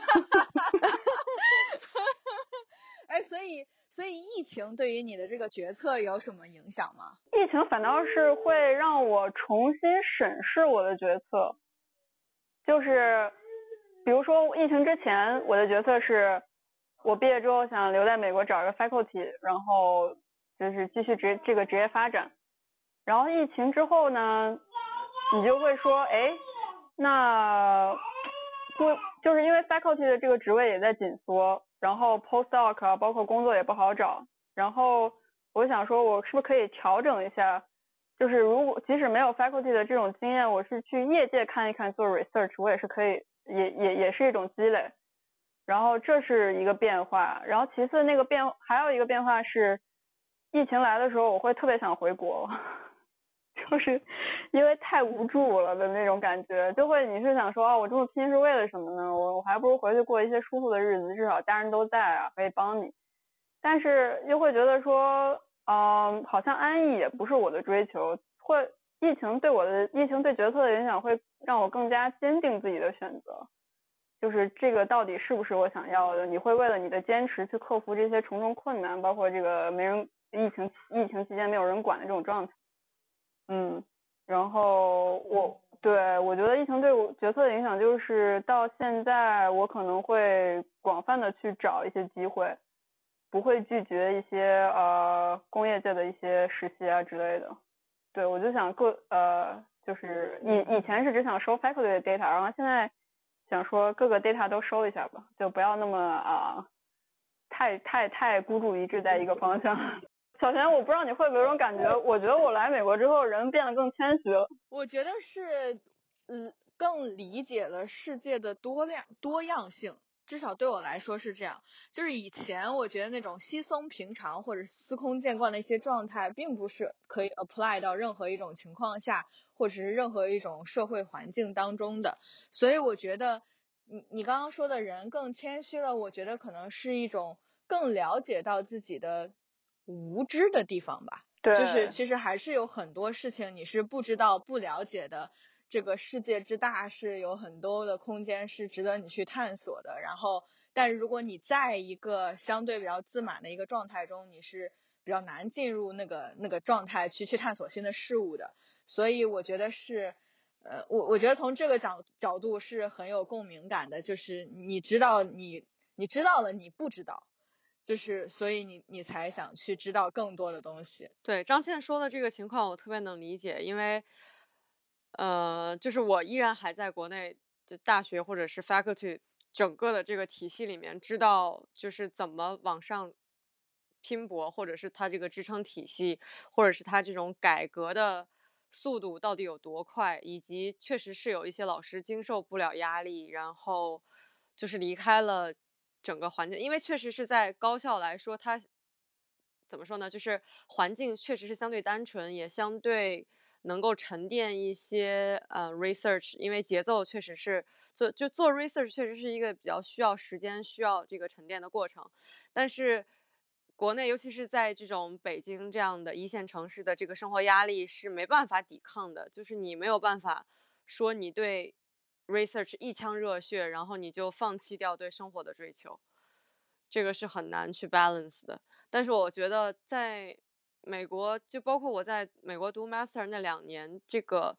哎，所以疫情对于你的这个决策有什么影响吗？
疫情反倒是会让我重新审视我的决策，就是比如说疫情之前我的决策是我毕业之后想留在美国找一个 faculty， 然后就是继续这个职业发展。然后疫情之后呢，你就会说，哎，那不就是因为 faculty 的这个职位也在紧缩，然后 postdoc 啊，包括工作也不好找，然后我想说，我是不是可以调整一下？就是如果即使没有 faculty 的这种经验，我是去业界看一看做 research， 我也是可以，也是一种积累。然后这是一个变化，然后其次还有一个变化是，疫情来的时候我会特别想回国，就是因为太无助了的那种感觉，你是想说，我这么拼是为了什么呢？我还不如回去过一些舒服的日子，至少家人都在啊，可以帮你。但是又会觉得说，好像安逸也不是我的追求，疫情对决策的影响会让我更加坚定自己的选择。就是这个到底是不是我想要的？你会为了你的坚持去克服这些重重困难，包括这个疫情期间没有人管的这种状态。然后我觉得疫情对我决策的影响就是到现在我可能会广泛的去找一些机会，不会拒绝一些工业界的一些实习啊之类的。对，我就想就是以前是只想收 faculty 的 data， 然后现在想说各个 data 都收一下吧，就不要那么太孤注一掷在一个方向。小泉，我不知道你会不会有种感觉，我觉得我来美国之后人变得更谦虚了。
我觉得是更理解了世界的多样性，至少对我来说是这样。就是以前我觉得那种稀松平常或者司空见惯的一些状态并不是可以 apply 到任何一种情况下或者是任何一种社会环境当中的。所以我觉得你刚刚说的人更谦虚了，我觉得可能是一种更了解到自己的无知的地方吧。
对，
就是其实还是有很多事情你是不知道不了解的，这个世界之大是有很多的空间是值得你去探索的。然后但是如果你在一个相对比较自满的一个状态中，你是比较难进入那个状态去探索新的事物的。所以我觉得是我觉得从这个角度是很有共鸣感的，就是你知道了你不知道，就是所以你才想去知道更多的东西。
对，张倩说的这个情况我特别能理解，因为就是我依然还在国内就大学或者是 faculty 整个的这个体系里面，知道就是怎么往上拼搏，或者是它这个支撑体系，或者是它这种改革的速度到底有多快，以及确实是有一些老师经受不了压力，然后就是离开了整个环境。因为确实是在高校来说，它怎么说呢，就是环境确实是相对单纯，也相对能够沉淀一些research， 因为节奏确实是做 research 确实是一个比较需要时间需要这个沉淀的过程。但是国内尤其是在这种北京这样的一线城市的这个生活压力是没办法抵抗的，就是你没有办法说你对 research 一腔热血，然后你就放弃掉对生活的追求，这个是很难去 balance 的。但是我觉得在美国，就包括我在美国读 master 那2年，这个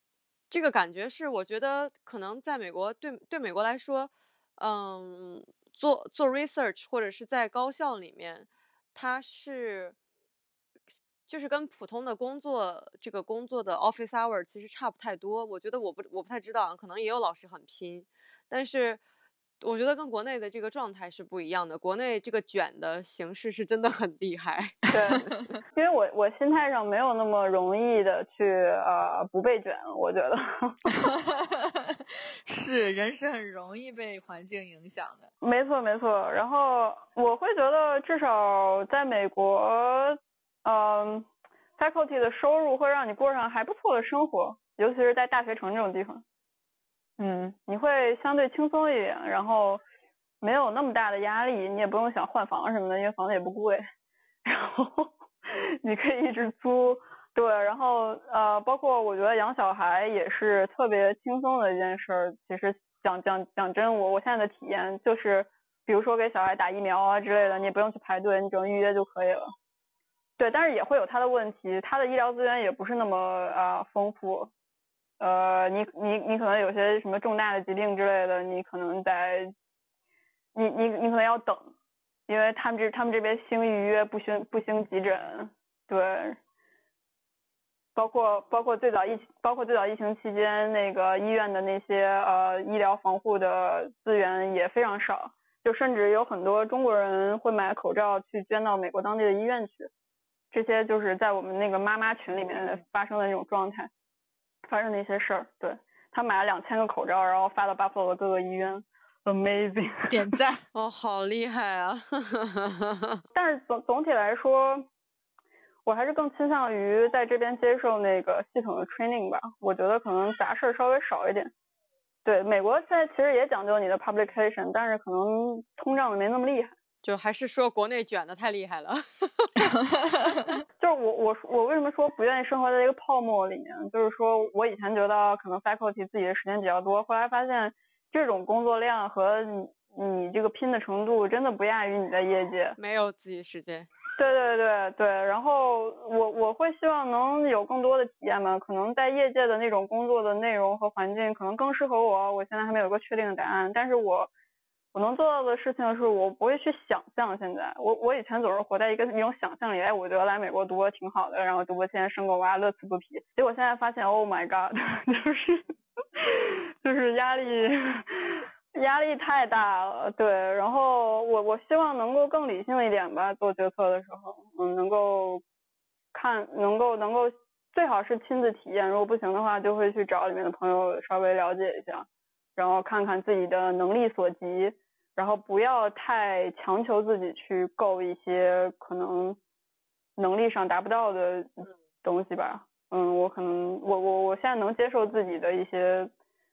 感觉是我觉得可能在美国对美国来说， 做 research 或者是在高校里面，它是就是跟普通的工作这个工作的 office hour 其实差不太多。我觉得我不太知道，可能也有老师很拼，但是我觉得跟国内的这个状态是不一样的。国内这个卷的形式是真的很厉害。
对，因为我心态上没有那么容易的去不被卷，我觉得。
是，人是很容易被环境影响的。
没错没错，然后我会觉得至少在美国faculty 的收入会让你过上还不错的生活，尤其是在大学城这种地方。你会相对轻松一点，然后没有那么大的压力，你也不用想换房什么的，因为房子也不贵，然后你可以一直租。对，然后包括我觉得养小孩也是特别轻松的一件事儿。其实讲真，我现在的体验就是，比如说给小孩打疫苗啊之类的，你也不用去排队，你只用预约就可以了。对，但是也会有它的问题，它的医疗资源也不是那么丰富。你可能有些什么重大的疾病之类的，你可能你可能要等，因为他们这边兴预约不兴急诊。对，包括最早疫情期间，那个医院的那些医疗防护的资源也非常少，就甚至有很多中国人会买口罩去捐到美国当地的医院去。这些就是在我们那个妈妈群里面发生的那种状态，发生的一些事儿。对，他买了2000个口罩，然后发到Buffalo的各个医院。Amazing，
点赞。
哦，好厉害啊。
但是总体来说，我还是更倾向于在这边接受那个系统的 training 吧。我觉得可能杂事稍微少一点。对，美国现在其实也讲究你的 publication， 但是可能通胀的没那么厉害。
就还是说国内卷的太厉害了。
就是我为什么说不愿意生活在这个泡沫里面，就是说我以前觉得可能 faculty 自己的时间比较多，后来发现这种工作量和你这个拼的程度真的不亚于你在业界。
没有自己时间。
对，然后我会希望能有更多的体验嘛，可能在业界的那种工作的内容和环境可能更适合我现在还没有个确定的答案，但是我能做到的事情是我不会去想象。现在我以前总是活在一种想象里，我觉得来美国读挺好的，然后读博签生个娃乐此不疲，结果现在发现 Oh my god， 就是压力太大了。对，然后我希望能够更理性一点吧，做决策的时候，能够最好是亲自体验，如果不行的话就会去找里面的朋友稍微了解一下，然后看看自己的能力所及，然后不要太强求自己去够一些可能能力上达不到的东西吧。我现在能接受自己的一些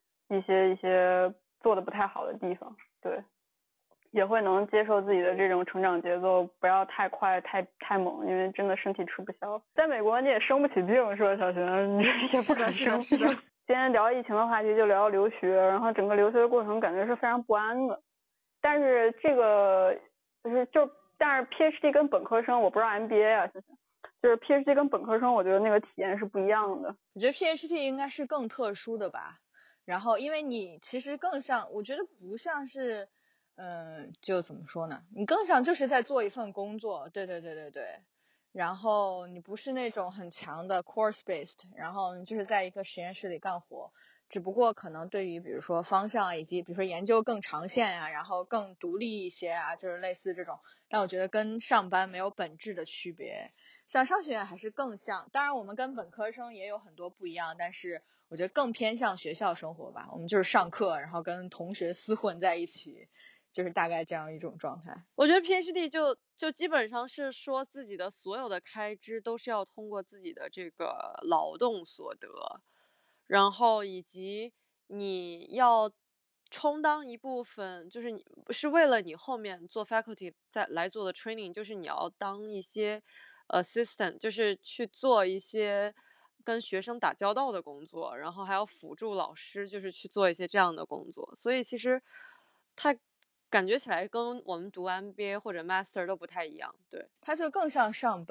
做的不太好的地方。对，也会能接受自己的这种成长节奏，不要太快太猛，因为真的身体吃不消。在美国你也生不起病是吧，小璇？你也不敢生病。今天聊疫情的话题就聊留学，然后整个留学的过程感觉是非常不安的。但是这个但是 PhD 跟本科生，我不知道 MBA 啊，就是 PhD 跟本科生，我觉得那个体验是不一样的。
我觉得 PhD 应该是更特殊的吧。然后因为你其实更像，我觉得不像是就怎么说呢，你更像就是在做一份工作。对，然后你不是那种很强的 course based， 然后你就是在一个实验室里干活，只不过可能对于比如说方向以及比如说研究更长线啊，然后更独立一些啊，就是类似这种，但我觉得跟上班没有本质的区别。像商学院还是更像，当然我们跟本科生也有很多不一样，但是我觉得更偏向学校生活吧。我们就是上课，然后跟同学厮混在一起，就是大概这样一种状态。
我觉得 PhD 就基本上是说自己的所有的开支都是要通过自己的这个劳动所得，然后以及你要充当一部分，就是你是为了你后面做 faculty 再来做的 training， 就是你要当一些assistant， 就是去做一些跟学生打交道的工作，然后还要辅助老师，就是去做一些这样的工作。所以其实它感觉起来跟我们读 MBA 或者 Master 都不太一样。对，
它就更像上班。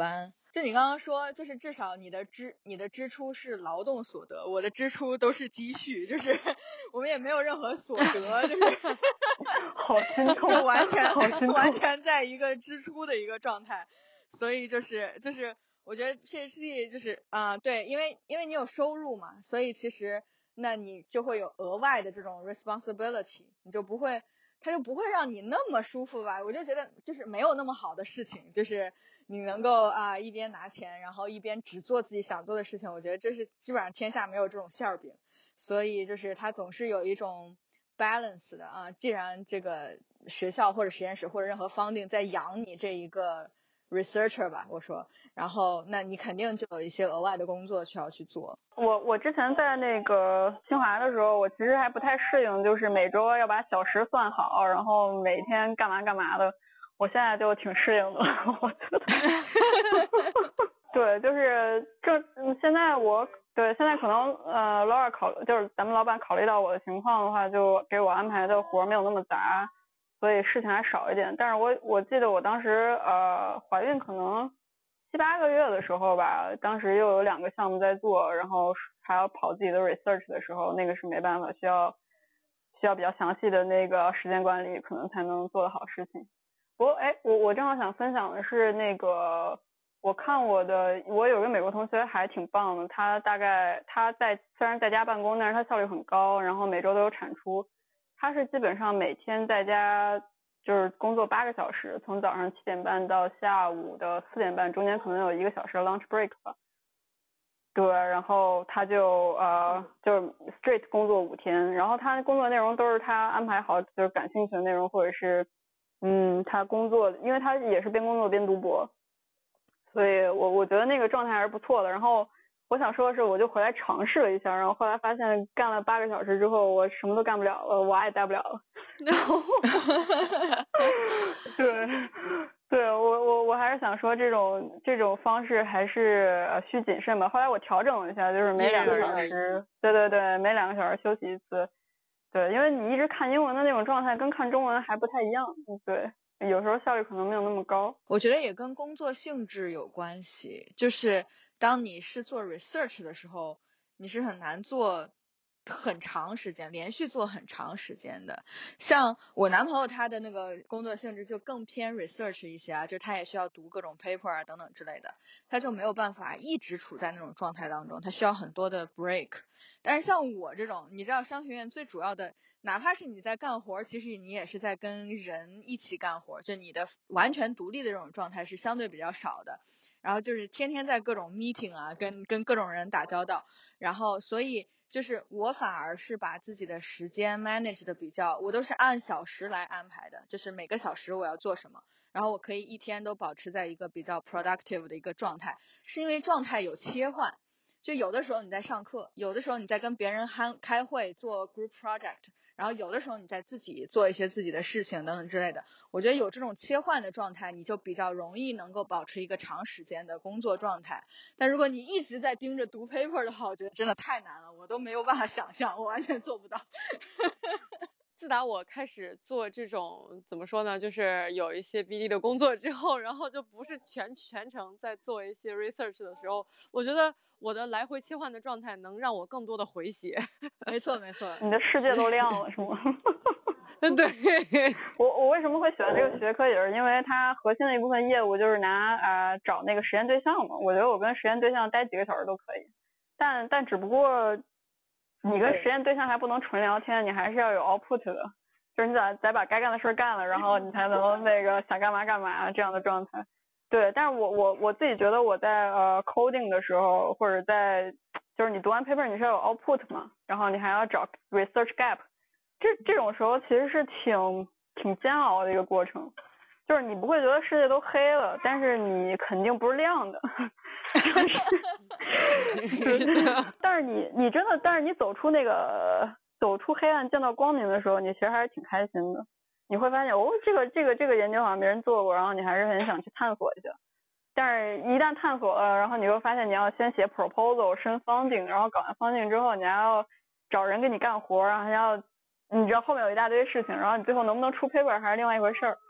就你刚刚说，就是至少你的支出是劳动所得，我的支出都是积蓄，就是我们也没有任何所得，就是
好心痛，
就完全在一个支出的一个状态，所以就是我觉得 PhD 就是对，因为你有收入嘛，所以其实那你就会有额外的这种 responsibility， 你就不会。它就不会让你那么舒服吧，我就觉得就是没有那么好的事情，就是你能够一边拿钱，然后一边只做自己想做的事情，我觉得这是基本上天下没有这种馅儿饼，所以就是它总是有一种 balance 的既然这个学校或者实验室或者任何 funding 在养你这一个 researcher 吧，我说，然后那你肯定就有一些额外的工作需要去做。
我之前在那个清华的时候，我其实还不太适应，就是每周要把小时算好，然后每天干嘛干嘛的。我现在就挺适应的，我觉得。对，就是现在可能Laura 就是咱们老板考虑到我的情况的话，就给我安排的活没有那么杂，所以事情还少一点。但是我记得我当时怀孕可能7、8个月的时候吧，当时又有2个项目在做，然后还要跑自己的 research 的时候，那个是没办法，需要比较详细的那个时间管理，可能才能做得好事情。不过我正好想分享的是那个，我有个美国同学还挺棒的，他虽然在家办公，但是他效率很高，然后每周都有产出。他是基本上每天在家就是工作8个小时，从早上7点半到下午的4点半，中间可能有1个小时的 lunch break 吧。对，然后他就straight 工作5天，然后他工作内容都是他安排好，就是感兴趣的内容，或者是他工作，因为他也是边工作边读博，所以我觉得那个状态还是不错的。然后我想说的是，我就回来尝试了一下，然后后来发现干了8个小时之后，我什么都干不了了，娃也带不了了。然后对，我还是想说这种方式还是需谨慎吧。后来我调整了一下，就是每2个小时，对，每2个小时休息一次。对，因为你一直看英文的那种状态跟看中文还不太一样，对，有时候效率可能没有那么高。
我觉得也跟工作性质有关系，就是当你是做 research 的时候，你是很难做很长时间，连续做很长时间的。像我男朋友他的那个工作性质就更偏 research 一些就他也需要读各种 paper 等等之类的，他就没有办法一直处在那种状态当中，他需要很多的 break。但是像我这种，你知道商学院最主要的，哪怕是你在干活，其实你也是在跟人一起干活，就你的完全独立的这种状态是相对比较少的，然后就是天天在各种 meeting 跟各种人打交道，然后所以就是我反而是把自己的时间 manage 的比较，我都是按小时来安排的，就是每个小时我要做什么，然后我可以一天都保持在一个比较 productive 的一个状态，是因为状态有切换。就有的时候你在上课，有的时候你在跟别人开会做 group project， 然后有的时候你在自己做一些自己的事情等等之类的。我觉得有这种切换的状态，你就比较容易能够保持一个长时间的工作状态。但如果你一直在盯着读 paper 的话，我觉得真的太难了，我都没有办法想象，我完全做不到。
自打我开始做这种怎么说呢，就是有一些 BD 的工作之后，然后就不是全程在做一些 research 的时候，我觉得我的来回切换的状态能让我更多的回血。
没错，
你的世界都亮了是吗？
对，
我为什么会喜欢这个学科，也是因为它核心的一部分业务就是找那个实验对象嘛。我觉得我跟实验对象待几个小时都可以，但只不过你跟实验对象还不能纯聊天，你还是要有 output 的，就是你得把该干的事干了，然后你才能那个想干嘛干嘛这样的状态。对，但是我自己觉得我在coding 的时候，或者在就是你读完 paper 你是要有 output 嘛，然后你还要找 research gap， 这种时候其实是挺煎熬的一个过程。就是你不会觉得世界都黑了，但是你肯定不是亮的。但是你走出黑暗见到光明的时候，你其实还是挺开心的。你会发现这个研究好像没人做过，然后你还是很想去探索一下。但是一旦探索了，然后你会发现你要先写 proposal 申 funding， 然后搞完 funding 之后你还要找人给你干活，然后你知道后面有一大堆事情，然后你最后能不能出 paper 还是另外一回事儿。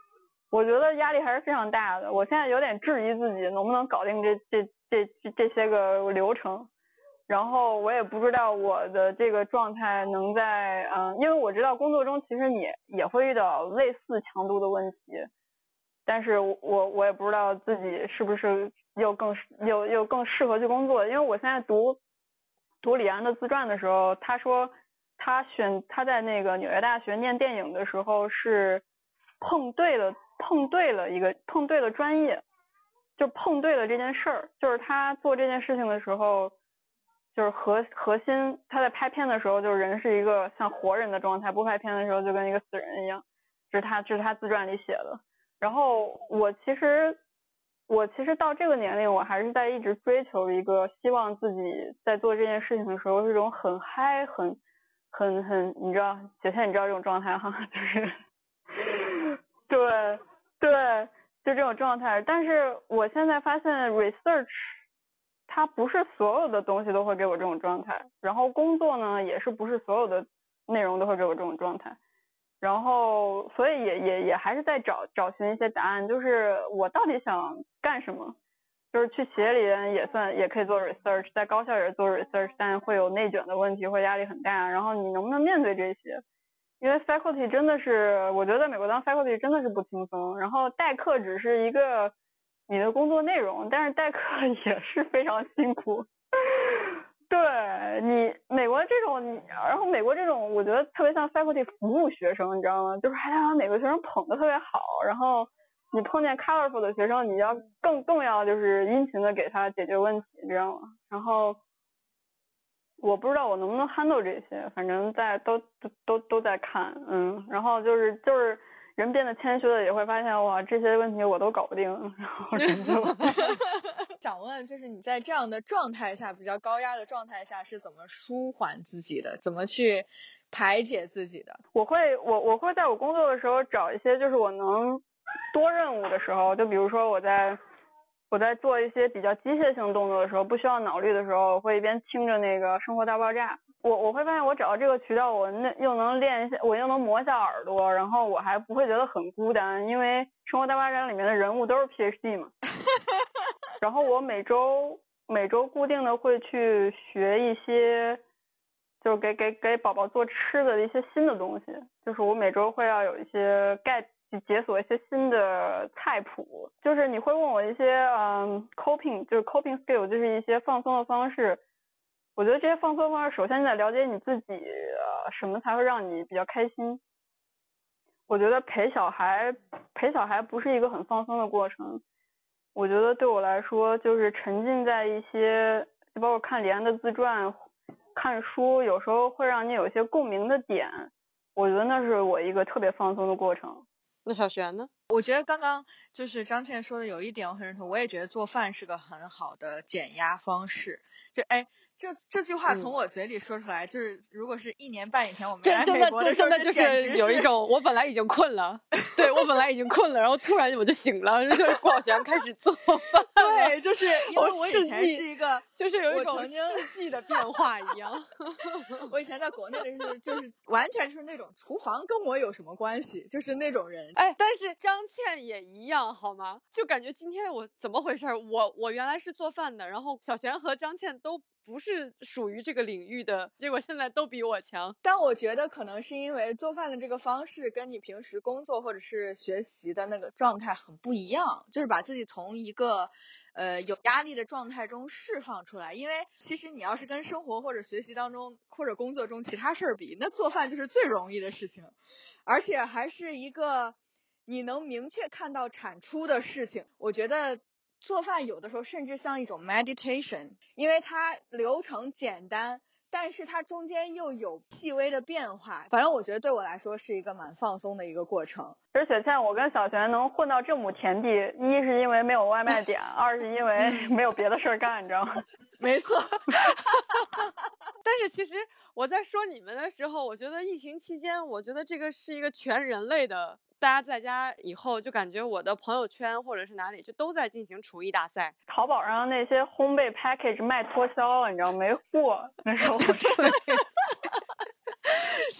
我觉得压力还是非常大的。我现在有点质疑自己能不能搞定这些个流程，然后我也不知道我的这个状态能在因为我知道工作中其实你也会遇到类似强度的问题，但是我也不知道自己是不是又更适合去工作。因为我现在读李安的自传的时候，他说他在那个纽约大学念电影的时候是碰对了专业，就碰对了这件事儿，就是他做这件事情的时候，就是核心他在拍片的时候，就是人是一个像活人的状态，不拍片的时候就跟一个死人一样，这是他自传里写的。然后我其实到这个年龄，我还是在一直追求一个希望自己在做这件事情的时候是一种很嗨很你知道姐姐你知道这种状态哈，就是对就这种状态。但是我现在发现 research 它不是所有的东西都会给我这种状态，然后工作呢也是不是所有的内容都会给我这种状态，然后所以也还是在找寻一些答案，就是我到底想干什么。就是去企业里也可以做 research， 在高校也是做 research， 但会有内卷的问题，会压力很大，然后你能不能面对这些。因为 faculty 真的是，我觉得在美国当 faculty 真的是不轻松，然后代课只是一个你的工作内容，但是代课也是非常辛苦。对你美国这种，然后美国这种我觉得特别像 faculty 服务学生，你知道吗？就是还把每个学生捧得特别好，然后你碰见 colorful 的学生，你要更要就是殷勤的给他解决问题，知道吗？然后我不知道我能不能 handle 这些，反正都在看，然后就是人变得谦虚了，也会发现哇，这些问题我都搞不定，然后人就
想问，就是你在这样的状态下，比较高压的状态下，是怎么舒缓自己的？怎么去排解自己的？
我会在我工作的时候找一些就是我能多任务的时候，就比如说我在做一些比较机械性动作的时候，不需要脑力的时候，我会一边听着那个《生活大爆炸》，我会发现我找到这个渠道，我又能练一下，我又能磨一下耳朵，然后我还不会觉得很孤单，因为《生活大爆炸》里面的人物都是 PhD 嘛。然后我每周固定的会去学一些，就给宝宝做吃的一些新的东西，就是我每周会要有一些解锁一些新的菜谱，就是你会问我一些coping skill， 就是一些放松的方式。我觉得这些放松方式，首先你得了解你自己什么才会让你比较开心。我觉得陪小孩不是一个很放松的过程。我觉得对我来说，就是沉浸在一些，就包括看李安的自传、看书，有时候会让你有一些共鸣的点。我觉得那是我一个特别放松的过程。
那小璇呢？
我觉得刚刚就是张倩说的有一点我很认同，我也觉得做饭是个很好的减压方式。这句话从我嘴里说出来，就是如果是1年半以前我们来美国的时候，
真的就是有一种我本来已经困了，对，我本来已经困了，然后突然我就醒了，就是郭晓璇开始做饭。
对，就是因为我以前是一个，
就是有一种世纪的变化一样。
我以前在国内的时候，就是完全就是那种厨房跟我有什么关系，就是那种人。
哎，但是张倩也一样好吗？就感觉今天我怎么回事？我原来是做饭的，然后小璇和张倩都不是属于这个领域的，结果现在都比我强。
但我觉得可能是因为做饭的这个方式跟你平时工作或者是学习的那个状态很不一样，就是把自己从一个有压力的状态中释放出来。因为其实你要是跟生活或者学习当中或者工作中其他事儿比，那做饭就是最容易的事情，而且还是一个你能明确看到产出的事情。我觉得做饭有的时候甚至像一种 meditation， 因为它流程简单，但是它中间又有细微的变化。反正我觉得对我来说是一个蛮放松的一个过程。
而且像我跟小璇能混到这亩田地，一是因为没有外卖点，二是因为没有别的事儿干，你知道吗？
没错。
但是其实我在说你们的时候，我觉得疫情期间，我觉得这个是一个全人类的，大家在家以后就感觉我的朋友圈或者是哪里就都在进行厨艺大赛。
淘宝上那些烘焙 package 卖脱销了，你知道没货，那时候我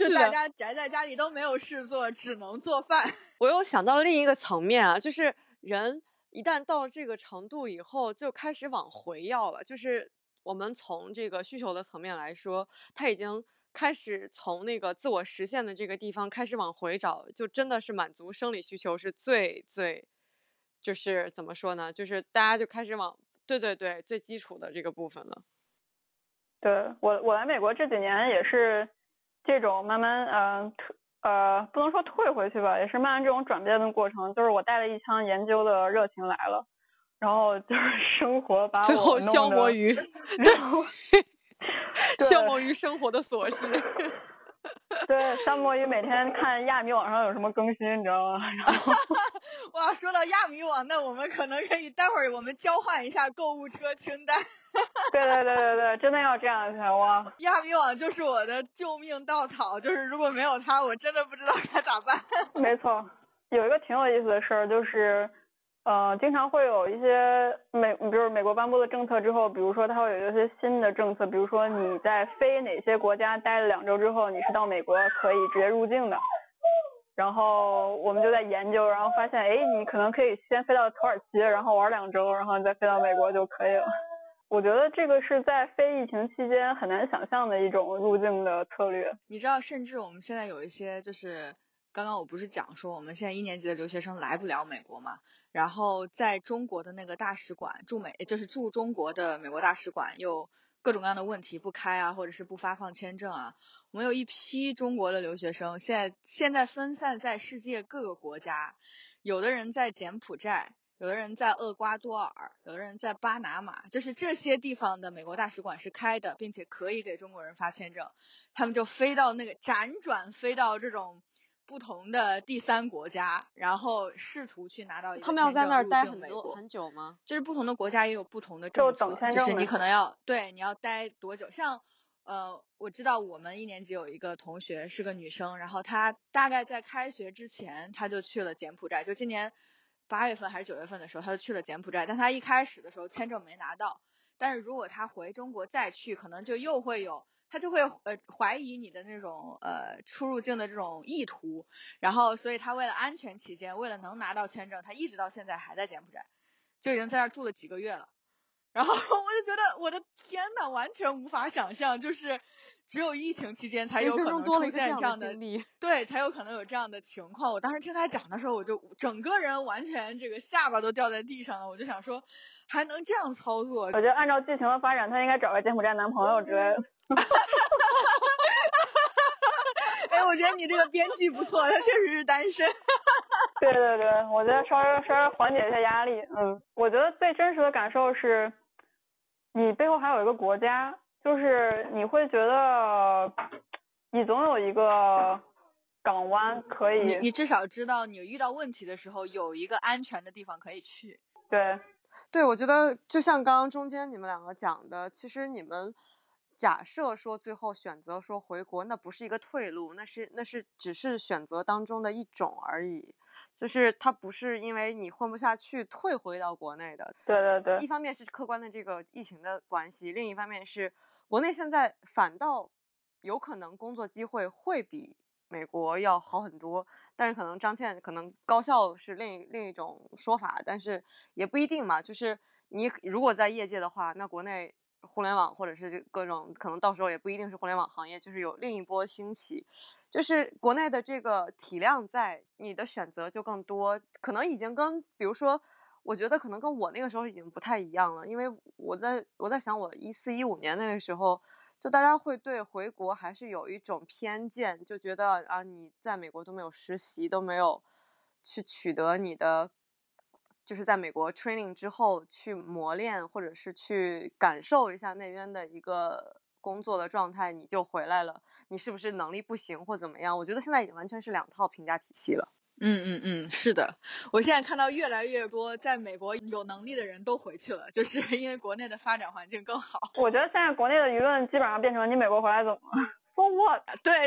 就大家宅在家里都没有事做，只能做饭。
我又想到了另一个层面啊，就是人一旦到了这个程度以后，就开始往回要了。就是我们从这个需求的层面来说，他已经开始从那个自我实现的这个地方开始往回找，就真的是满足生理需求是最就是怎么说呢？就是大家就开始往对最基础的这个部分了。
对，我来美国这几年也是这种慢慢不能说退回去吧，也是慢慢这种转变的过程。就是我带了一腔研究的热情来了，然后就是生活把我
最后消磨于消磨于生活的琐事。
对，消磨于每天看亚米网上有什么更新，你知道吗？然后
哇，说到亚米网，那我们可能可以待会儿我们交换一下购物车清单。
对，真的要这样才哇！
亚米网就是我的救命稻草，就是如果没有它，我真的不知道该咋办。
没错，有一个挺有意思的事儿，就是经常会有一些比如美国颁布的政策之后，比如说它会有一些新的政策，比如说你在飞哪些国家待了2周之后，你是到美国可以直接入境的。然后我们就在研究，然后发现，哎，你可能可以先飞到土耳其，然后玩2周，然后你再飞到美国就可以了。我觉得这个是在非疫情期间很难想象的一种入境的策略。
你知道，甚至我们现在有一些就是刚刚我不是讲说我们现在1年级的留学生来不了美国嘛，然后在中国的那个大使馆就是驻中国的美国大使馆有各种各样的问题不开啊，或者是不发放签证啊。我们有一批中国的留学生现在分散在世界各个国家，有的人在柬埔寨，有的人在厄瓜多尔，有的人在巴拿马，就是这些地方的美国大使馆是开的，并且可以给中国人发签证，他们就飞到那个辗转飞到这种不同的第三国家，然后试图去拿到一个
他们要在那儿待
很
久吗？
就是不同的国家也有不同的政策，
就等签证，
就是你可能你要待多久。像我知道我们1年级有一个同学是个女生，然后她大概在开学之前她就去了柬埔寨，就今年8月份还是9月份的时候她就去了柬埔寨，但她一开始的时候签证没拿到，但是如果她回中国再去，可能就又会有他就会怀疑你的那种出入境的这种意图，然后所以他为了安全起见，为了能拿到签证，他一直到现在还在柬埔寨，就已经在那儿住了几个月了。然后我就觉得我的天呐，完全无法想象，就是只有疫情期间才有可能出现这样的对，才有可能有这样的情况。我当时听他讲的时候，我就整个人完全这个下巴都掉在地上了，我就想说还能这样操作。
我觉得按照剧情的发展，他应该找个柬埔寨男朋友之类的。
哎，我觉得你这个编剧不错，他确实是单身。
对，我觉得稍微缓解一下压力。我觉得最真实的感受是，你背后还有一个国家，就是你会觉得你总有一个港湾可以，
你至少知道你遇到问题的时候有一个安全的地方可以去。
对，
我觉得就像刚刚中间你们两个讲的，其实你们假设说最后选择说回国，那不是一个退路，那是只是选择当中的一种而已，就是它不是因为你混不下去退回到国内的。
对，
一方面是客观的这个疫情的关系，另一方面是国内现在反倒有可能工作机会会比美国要好很多，但是可能张倩可能高校是另一种说法，但是也不一定嘛。就是你如果在业界的话，那国内互联网或者是各种可能到时候也不一定是互联网行业，就是有另一波兴起，就是国内的这个体量在，你的选择就更多，可能已经跟比如说我觉得可能跟我那个时候已经不太一样了，因为我在想我14、15年那个时候，就大家会对回国还是有一种偏见，就觉得啊你在美国都没有实习，都没有去取得你的就是在美国 training 之后去磨练或者是去感受一下那边的一个工作的状态，你就回来了，你是不是能力不行或怎么样？我觉得现在已经完全是2套评价体系了。
是的，我现在看到越来越多在美国有能力的人都回去了，就是因为国内的发展环境更好。
我觉得现在国内的舆论基本上变成你美国回来怎么了？So what？
对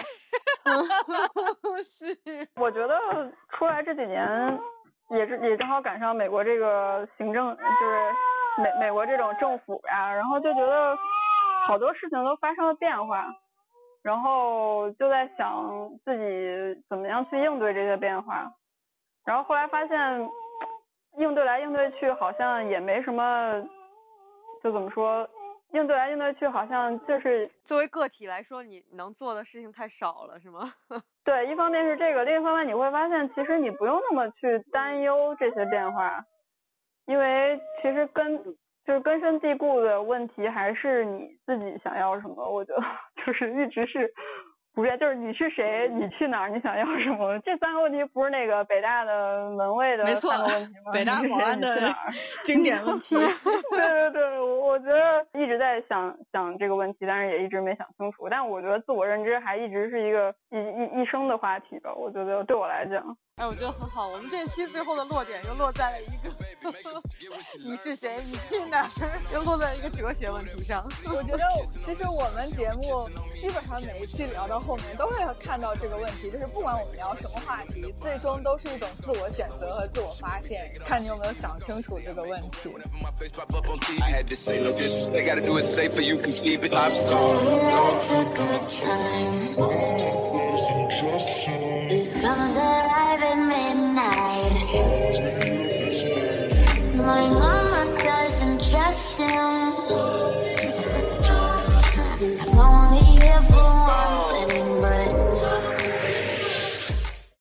是。我觉得出来这几年也正好赶上美国这个行政，就是美国这种政府呀，然后就觉得好多事情都发生了变化。 然后就在想自己怎么样去应对这些变化，然后后来发现应对来应对去好像也没什么，就怎么说，应对来应对去好像就是
作为个体来说，你能做的事情太少了，是吗？
对，一方面是这个，另一方面你会发现其实你不用那么去担忧这些变化，因为其实就是根深蒂固的问题还是你自己想要什么，我觉得就是一直是不变，就是你是谁，你去哪儿，你想要什么，这三个问题不是那个北大的门卫的三个问题吗？
北大保安的经典问题。
对，我觉得一直在想这个问题，但是也一直没想清楚。但我觉得自我认知还一直是一个一生的话题吧，我觉得对我来讲。
哎，我觉得很好。我们这期最后的落点又落在了一个你是谁，你去哪儿，又落在一个哲学问题上。
我觉得其实我们节目基本上每一期聊到后面都会看到这个问题，就是不管我们聊什么话题，最终都是一种自我选择和自我发现，看你有没有想清楚这个问题。
It comes alive in